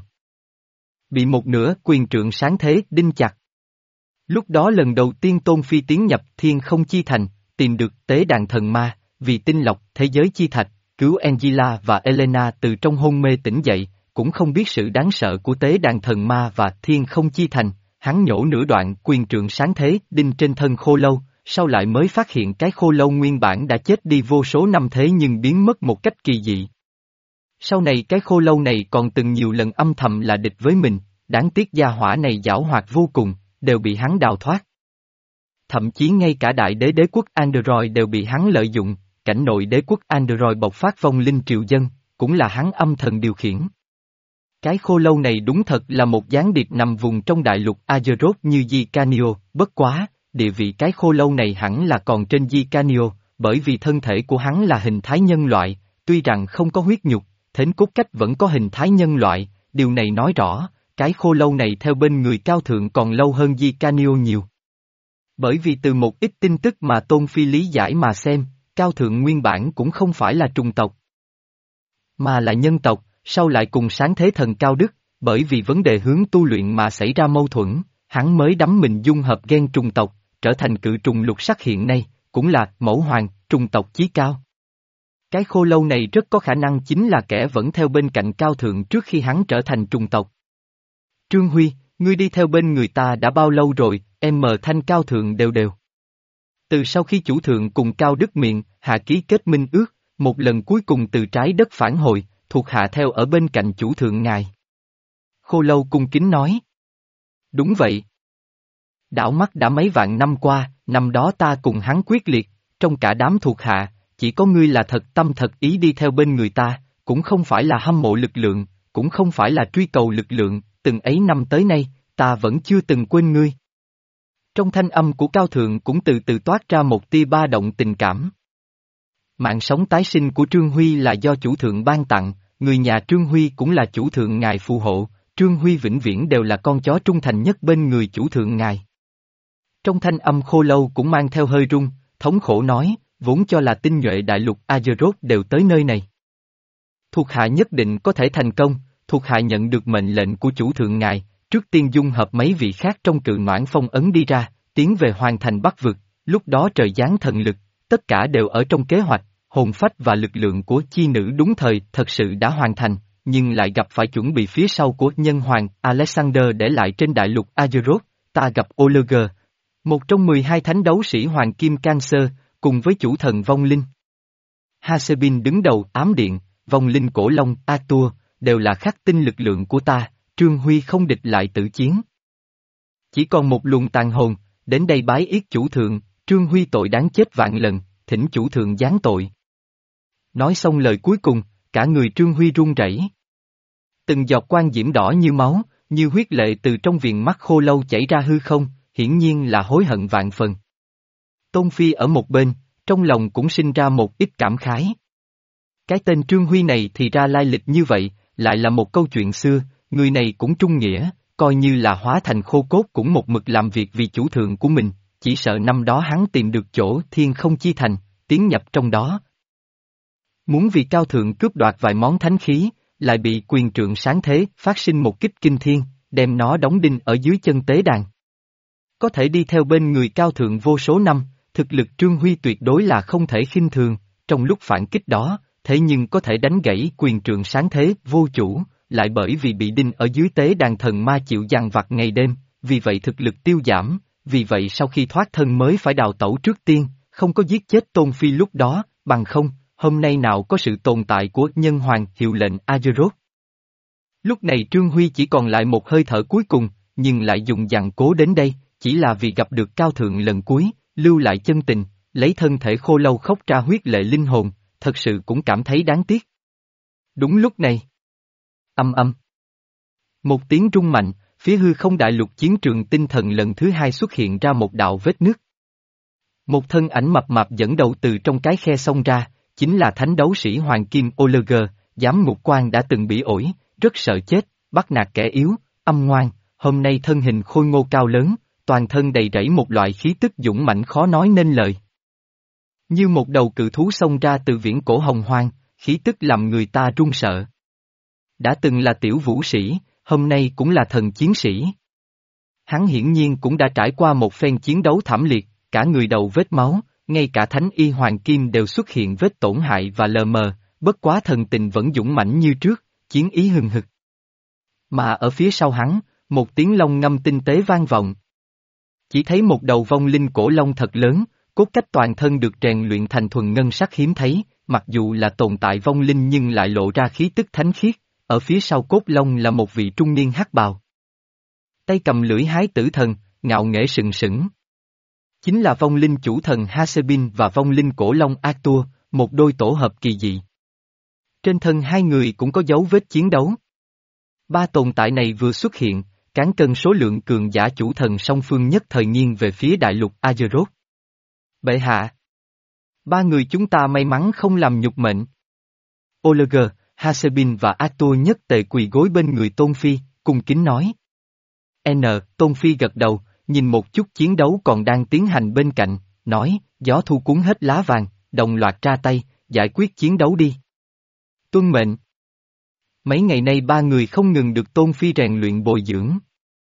Bị một nửa quyền trượng sáng thế đinh chặt. Lúc đó lần đầu tiên Tôn Phi tiến nhập thiên không chi thành, tìm được tế đàn thần ma, vì tinh lọc thế giới chi thạch, cứu Angela và Elena từ trong hôn mê tỉnh dậy, cũng không biết sự đáng sợ của tế đàn thần ma và thiên không chi thành, hắn nhổ nửa đoạn quyền trượng sáng thế đinh trên thân khô lâu, sau lại mới phát hiện cái khô lâu nguyên bản đã chết đi vô số năm thế nhưng biến mất một cách kỳ dị. Sau này cái khô lâu này còn từng nhiều lần âm thầm là địch với mình, đáng tiếc gia hỏa này giảo hoạt vô cùng, đều bị hắn đào thoát. Thậm chí ngay cả đại đế đế quốc Android đều bị hắn lợi dụng, cảnh nội đế quốc Android bộc phát vong linh triều dân, cũng là hắn âm thầm điều khiển. Cái khô lâu này đúng thật là một gián điệp nằm vùng trong đại lục Azeroth như Di Canio, bất quá, địa vị cái khô lâu này hẳn là còn trên Di Canio, bởi vì thân thể của hắn là hình thái nhân loại, tuy rằng không có huyết nhục, thến cốt cách vẫn có hình thái nhân loại, điều này nói rõ, cái khô lâu này theo bên người cao thượng còn lâu hơn Di Canio nhiều. Bởi vì từ một ít tin tức mà Tôn Phi lý giải mà xem, cao thượng nguyên bản cũng không phải là trùng tộc, mà là nhân tộc, sau lại cùng sáng thế thần cao đức, bởi vì vấn đề hướng tu luyện mà xảy ra mâu thuẫn, hắn mới đắm mình dung hợp gen trùng tộc, trở thành cự trùng lục sắc hiện nay, cũng là mẫu hoàng, trùng tộc chí cao. Cái khô lâu này rất có khả năng chính là kẻ vẫn theo bên cạnh cao thượng trước khi hắn trở thành trùng tộc. Trương Huy, ngươi đi theo bên người ta đã bao lâu rồi, em mờ thanh cao thượng đều đều. Từ sau khi chủ thượng cùng cao đức miệng, hạ ký kết minh ước, một lần cuối cùng từ trái đất phản hồi, thuộc hạ theo ở bên cạnh chủ thượng ngài. Khô lâu cung kính nói. Đúng vậy. Đảo mắt đã mấy vạn năm qua, năm đó ta cùng hắn quyết liệt, trong cả đám thuộc hạ, chỉ có ngươi là thật tâm thật ý đi theo bên người ta, cũng không phải là hâm mộ lực lượng, cũng không phải là truy cầu lực lượng, từng ấy năm tới nay, ta vẫn chưa từng quên ngươi. Trong thanh âm của cao thượng cũng từ từ toát ra một tia ba động tình cảm. Mạng sống tái sinh của Trương Huy là do chủ thượng ban tặng, người nhà Trương Huy cũng là chủ thượng ngài phù hộ, Trương Huy vĩnh viễn đều là con chó trung thành nhất bên người chủ thượng ngài. Trong thanh âm khô lâu cũng mang theo hơi rung, thống khổ nói, vốn cho là tinh nhuệ đại lục Azeroth đều tới nơi này. Thuộc hạ nhất định có thể thành công, thuộc hạ nhận được mệnh lệnh của chủ thượng ngài, trước tiên dung hợp mấy vị khác trong cự noãn phong ấn đi ra, tiến về hoàn thành Bắc vực, lúc đó trời giáng thần lực, tất cả đều ở trong kế hoạch, hồn phách và lực lượng của chi nữ đúng thời thật sự đã hoàn thành, nhưng lại gặp phải chuẩn bị phía sau của nhân hoàng Alexander để lại trên đại lục Azeroth, ta gặp Olegger, một trong mười hai thánh đấu sĩ hoàng kim Cancer, cùng với chủ thần vong linh. Hasebin đứng đầu ám điện, vong linh cổ long Arthur, đều là khắc tinh lực lượng của ta, Trương Huy không địch lại tử chiến. Chỉ còn một luồng tàn hồn, đến đây bái yết chủ thượng, Trương Huy tội đáng chết vạn lần, thỉnh chủ thượng giáng tội. Nói xong lời cuối cùng, cả người Trương Huy run rẩy. Từng giọt quan diễm đỏ như máu, như huyết lệ từ trong viền mắt khô lâu chảy ra hư không, hiển nhiên là hối hận vạn phần. Tôn Phi ở một bên, trong lòng cũng sinh ra một ít cảm khái. Cái tên Trương Huy này thì ra lai lịch như vậy, lại là một câu chuyện xưa, người này cũng trung nghĩa, coi như là hóa thành khô cốt cũng một mực làm việc vì chủ thượng của mình, chỉ sợ năm đó hắn tìm được chỗ thiên không chi thành, tiến nhập trong đó. Muốn vì cao thượng cướp đoạt vài món thánh khí, lại bị quyền trượng sáng thế phát sinh một kích kinh thiên, đem nó đóng đinh ở dưới chân tế đàn. Có thể đi theo bên người cao thượng vô số năm, Thực lực Trương Huy tuyệt đối là không thể khinh thường, trong lúc phản kích đó, thế nhưng có thể đánh gãy quyền trượng sáng thế, vô chủ, lại bởi vì bị đinh ở dưới tế đàn thần ma chịu dằn vặt ngày đêm, vì vậy thực lực tiêu giảm, vì vậy sau khi thoát thân mới phải đào tẩu trước tiên, không có giết chết Tôn Phi lúc đó, bằng không, hôm nay nào có sự tồn tại của nhân hoàng hiệu lệnh Azeroth. Lúc này Trương Huy chỉ còn lại một hơi thở cuối cùng, nhưng lại dùng dặn cố đến đây, chỉ là vì gặp được cao thượng lần cuối, lưu lại chân tình, lấy thân thể khô lâu khóc ra huyết lệ linh hồn, thật sự cũng cảm thấy đáng tiếc. Đúng lúc này. Âm âm. Một tiếng rung mạnh, phía hư không đại lục chiến trường tinh thần lần thứ hai xuất hiện ra một đạo vết nứt. Một thân ảnh mập mạp dẫn đầu từ trong cái khe xông ra, chính là thánh đấu sĩ Hoàng Kim Oleger, giám ngục quan đã từng bị ổi, rất sợ chết, bắt nạt kẻ yếu, âm ngoan, hôm nay thân hình khôi ngô cao lớn, toàn thân đầy rẫy một loại khí tức dũng mãnh khó nói nên lời. Như một đầu cự thú xông ra từ viễn cổ hồng hoang, khí tức làm người ta run sợ. Đã từng là tiểu vũ sĩ, hôm nay cũng là thần chiến sĩ. Hắn hiển nhiên cũng đã trải qua một phen chiến đấu thảm liệt, cả người đầu vết máu, ngay cả thánh y hoàng kim đều xuất hiện vết tổn hại và lờ mờ, bất quá thần tình vẫn dũng mãnh như trước, chiến ý hừng hực. Mà ở phía sau hắn, một tiếng long ngâm tinh tế vang vọng. Chỉ thấy một đầu vong linh cổ long thật lớn, cốt cách toàn thân được rèn luyện thành thuần ngân sắc hiếm thấy, mặc dù là tồn tại vong linh nhưng lại lộ ra khí tức thánh khiết, ở phía sau cốt long là một vị trung niên hắc bào. Tay cầm lưỡi hái tử thần, ngạo nghễ sừng sững. Chính là vong linh chủ thần Hasebin và vong linh cổ long Arthur, một đôi tổ hợp kỳ dị. Trên thân hai người cũng có dấu vết chiến đấu. Ba tồn tại này vừa xuất hiện, cán cân số lượng cường giả chủ thần song phương nhất thời nghiêng về phía đại lục Azeroth. Bệ hạ! Ba người chúng ta may mắn không làm nhục mệnh. Oleger, Hasebin và Arthur nhất tề quỳ gối bên người Tôn Phi, cung kính nói. N. Tôn Phi gật đầu, nhìn một chút chiến đấu còn đang tiến hành bên cạnh, nói, gió thu cuốn hết lá vàng, đồng loạt ra tay, giải quyết chiến đấu đi. Tuân mệnh. Mấy ngày nay ba người không ngừng được Tôn Phi rèn luyện bồi dưỡng.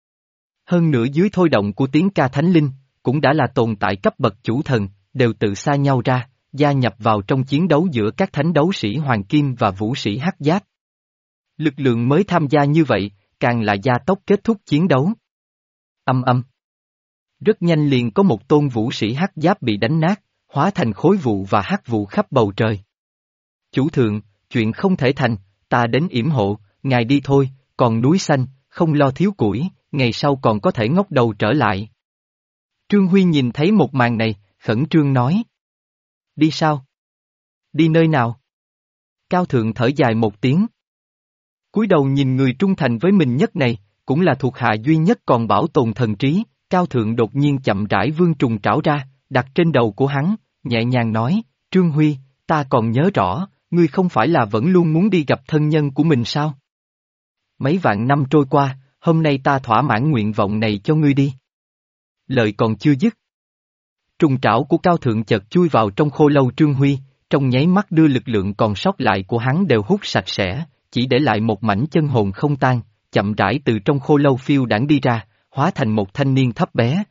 Hơn nữa dưới thôi động của tiếng ca thánh linh, cũng đã là tồn tại cấp bậc chủ thần, đều tự xa nhau ra, gia nhập vào trong chiến đấu giữa các thánh đấu sĩ Hoàng Kim và vũ sĩ Hắc Giáp. Lực lượng mới tham gia như vậy, càng là gia tốc kết thúc chiến đấu. Âm âm. Rất nhanh liền có một tôn vũ sĩ Hắc Giáp bị đánh nát, hóa thành khối vụ và hắc vụ khắp bầu trời. Chủ thượng, chuyện không thể thành, ta đến yểm hộ, ngài đi thôi, còn núi xanh, không lo thiếu củi, ngày sau còn có thể ngóc đầu trở lại. Trương Huy nhìn thấy một màn này, khẩn trương nói. Đi sao? Đi nơi nào? Cao thượng thở dài một tiếng. Cúi đầu nhìn người trung thành với mình nhất này, cũng là thuộc hạ duy nhất còn bảo tồn thần trí, Cao thượng đột nhiên chậm rãi vươn trùng trảo ra, đặt trên đầu của hắn, nhẹ nhàng nói, Trương Huy, ta còn nhớ rõ, ngươi không phải là vẫn luôn muốn đi gặp thân nhân của mình sao? Mấy vạn năm trôi qua, hôm nay ta thỏa mãn nguyện vọng này cho ngươi đi. Lời còn chưa dứt. Trùng trảo của Cao thượng chợt chui vào trong khô lâu Trương Huy, trong nháy mắt đưa lực lượng còn sót lại của hắn đều hút sạch sẽ, chỉ để lại một mảnh chân hồn không tan, chậm rãi từ trong khô lâu phiêu đãng đi ra, hóa thành một thanh niên thấp bé.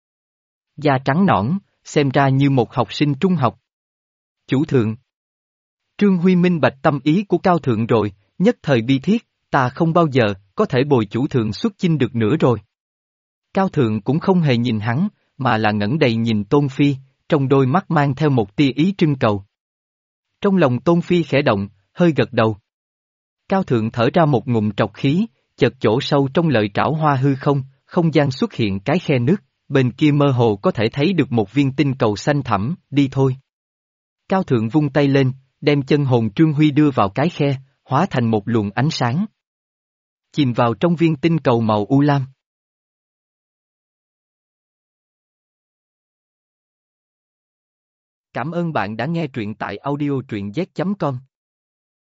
Da trắng nõn, xem ra như một học sinh trung học. Chủ thượng. Trương Huy minh bạch tâm ý của Cao thượng rồi, nhất thời bi thiết, ta không bao giờ có thể bồi chủ thượng xuất chinh được nữa rồi. Cao thượng cũng không hề nhìn hắn, mà là ngẩng đầy nhìn Tôn Phi, trong đôi mắt mang theo một tia ý trưng cầu. Trong lòng Tôn Phi khẽ động, hơi gật đầu. Cao thượng thở ra một ngụm trọc khí, chợt chỗ sâu trong lợi trảo hoa hư không, không gian xuất hiện cái khe nước, bên kia mơ hồ có thể thấy được một viên tinh cầu xanh thẳm, đi thôi. Cao thượng vung tay lên, đem chân hồn Trương Huy đưa vào cái khe, hóa thành một luồng ánh sáng. Chìm vào trong viên tinh cầu màu u lam. Cảm ơn bạn đã nghe truyện tại audio truyện z chấm com.